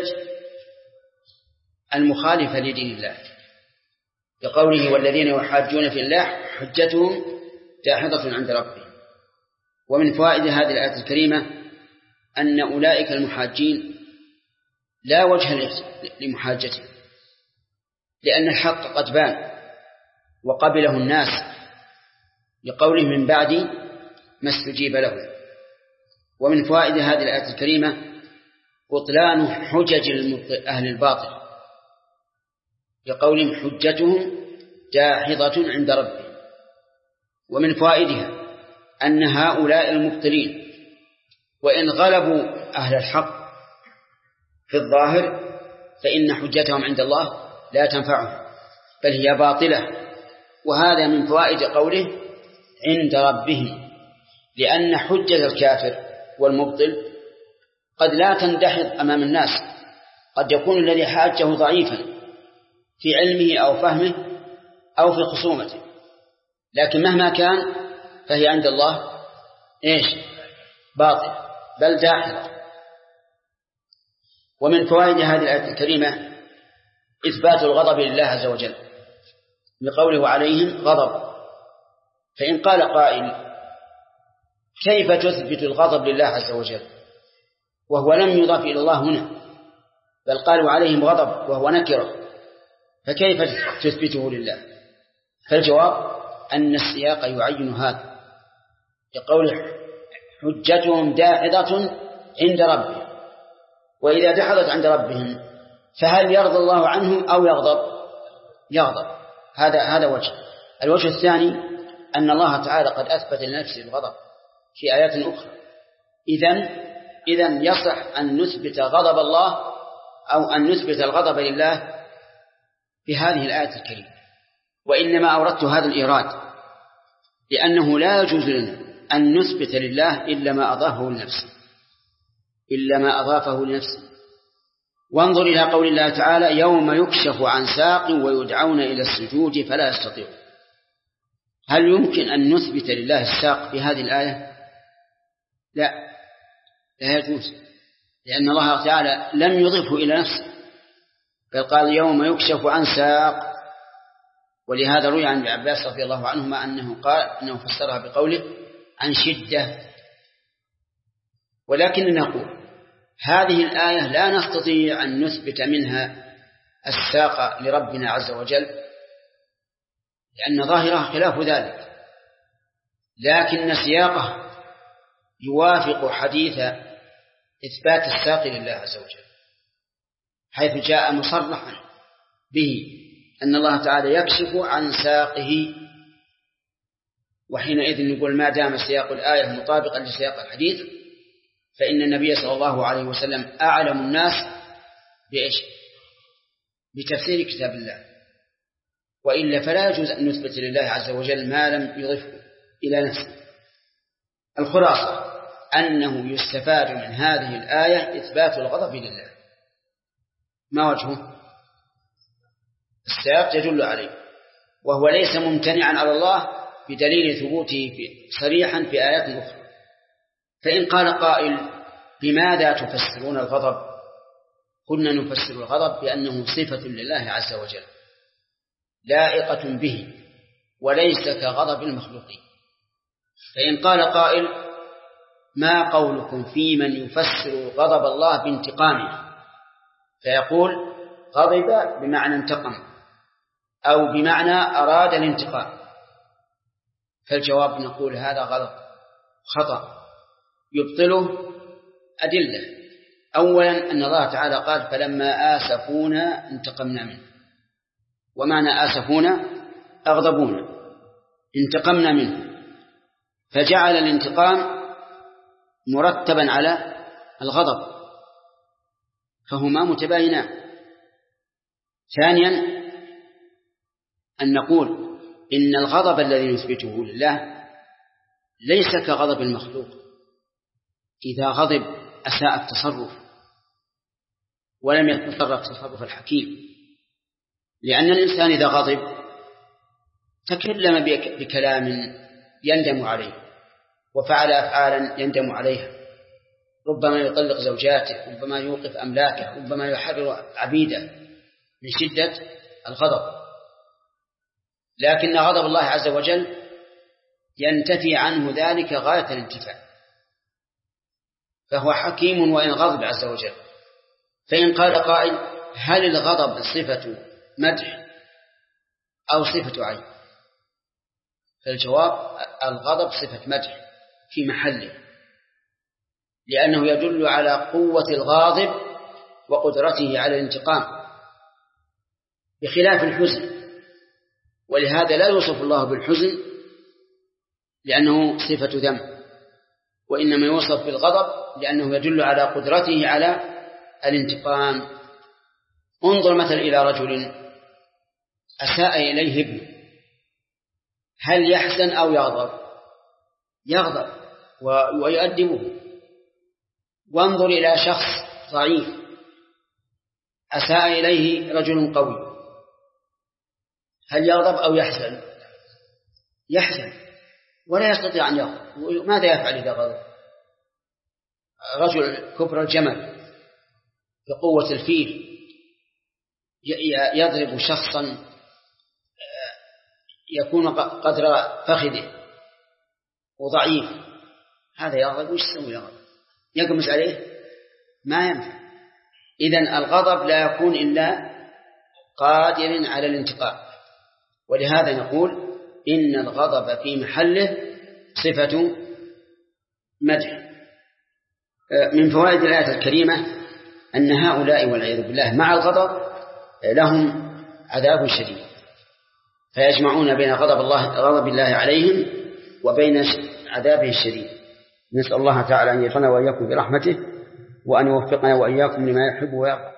المخالفة لدين الله، بقوله والذين يحاجون في الله حجتهم داحضة عند ربهم. ومن فوائد هذه الآية الكريمة أن أولئك المحاجين لا وجه لمحاجتهم، لأن الحق قد بان وقبله الناس، لقوله من بعد ما استجيب له. ومن فوائد هذه الآية الكريمة بطلان حجج أهل الباطل، لقولهم حجتهم داحضة عند ربهم. ومن فوائدها أن هؤلاء المبطلين وإن غلبوا أهل الحق في الظاهر فإن حجتهم عند الله لا تنفعهم بل هي باطلة. وهذا من فوائد قوله عند ربهم، لأن حجة الكافر والمبطل قد لا تندحض أمام الناس، قد يكون الذي حاجه ضعيفا في علمه أو فهمه أو في خصومته، لكن مهما كان فهي عند الله باطل بل داحضة. ومن فوائد هذه الآية الكريمة إثبات الغضب لله عز وجل، بقوله عليهم غضب. فإن قال قائل كيف تثبت الغضب لله عز وجل وهو لم يضاف إلى الله هنا، بل قالوا عليهم غضب وهو نكرة، فكيف تثبته لله؟ فالجواب أن السياق يعين هذا، لقول حجتهم داحضة عند ربهم. وإذا دحضت عند ربهم فهل يرضى الله عنهم أو يغضب؟ هذا وجه. الوجه الثاني أن الله تعالى قد أثبت لنفسه الغضب في آيات أخرى، إذن إذن يصح أن نثبت غضب الله أو أن نثبت الغضب لله بهذه الآية الكريمة. وإنما أوردت هذا الإيراد لأنه لا يجوز لنا أن نثبت لله إلا ما أضافه لنفسه وانظر إلى قول الله تعالى يوم يكشف عن ساق ويدعون إلى السجود فلا يستطيعون. هل يمكن أن نثبت لله الساق في هذه الآية؟ لا يجوز، لأن الله تعالى لم يضفه إلى نفسه، بل قال يوم يكشف عن ساق. ولهذا روي عن ابن عباس رضي الله عنهما أنه فسرها بقوله عن شدة. ولكن نقول هذه الآية لا نستطيع أن نثبت منها الساق لربنا عز وجل، لأن ظاهرها خلاف ذلك، لكن سياقه يوافق حديث إثبات الساق لله عز وجل، حيث جاء مصرحا به أن الله تعالى يكشف عن ساقه. وحينئذ نقول ما دام سياق الآية مطابقا لسياق الحديث فإن النبي صلى الله عليه وسلم أعلم الناس بإيش؟ بتفسير كتاب الله، وإلا فلا يجوز أن نثبت لله عز وجل ما لم يضفه إلى نفسه. الخلاصة أنه يستفاد من هذه الآية إثبات الغضب لله. ما وجهه؟ السياق يدل عليه، وهو ليس ممتنعا على الله بدليل ثبوته صريحا في آيات أخرى. فإن قال قائل بماذا تفسرون الغضب؟ قلنا نفسر الغضب بأنه صفة لله عز وجل لائقة به وليس كغضب المخلوقين. فإن قال قائل ما قولكم في من يفسر غضب الله بانتقامه؟ فيقول غضب بمعنى انتقم أو بمعنى أراد الانتقام. فالجواب نقول هذا غلط خطأ يبطله أدلة. أولا أن الله تعالى قال فلما آسفونا انتقمنا منه، ومعنى آسفونا أغضبونا، انتقمنا منه، فجعل الانتقام مرتبا على الغضب، فهما متباينان. ثانيا أن نقول إن الغضب الذي نثبته لله ليس كغضب المخلوق. إذا غضب أساء التصرف ولم يتصرف تصرف الحكيم، لأن الإنسان إذا غضب تكلم بكلام يندم عليه وفعل أفعالا يندم عليها، ربما يطلق زوجاته، ربما يوقف أملاكه، ربما يحرر عبيده من شدة الغضب. لكن غضب الله عز وجل ينتفي عنه ذلك غاية الانتفاع، فهو حكيم وإن غضب عز وجل. فإن قال قائل هل الغضب صفة مدح أو صفة عيب؟ فالجواب الغضب صفة مدح في محله، لأنه يدل على قوة الغاضب وقدرته على الانتقام بخلاف الحزن، ولهذا لا يوصف الله بالحزن لأنه صفة ذم، وإنما يوصف بالغضب لأنه يدل على قدرته على الانتقام. انظر مثلا إلى رجل أساء إليه ابنه، هل يحزن أو يغضب؟ يغضب ويؤدبه. وانظر إلى شخص ضعيف أساء إليه رجل قوي، هل يغضب أو يحزن؟ يحزن ولا يستطيع أن يغضب. ماذا يفعل إذا غضب؟ رجل كبر الجمل بقوة الفيل يضرب شخصا يكون قدر فخذه وضعيف، هذا يغضب وش يسوي؟ يغضب يقمز عليه؟ ما ينفع. إذن الغضب لا يكون إلا قادر على الانتقام، ولهذا نقول إن الغضب في محله صفة مدح. من فوائد الآية الكريمة أن هؤلاء والعياذ بالله مع الغضب لهم عذاب شديد، فيجمعون بين غضب الله عليهم وبين عذابه الشديد. نسأل الله تعالى أن يجعلنا وإياكم برحمته وأن يوفقنا وإياكم لما يحب ويرضى.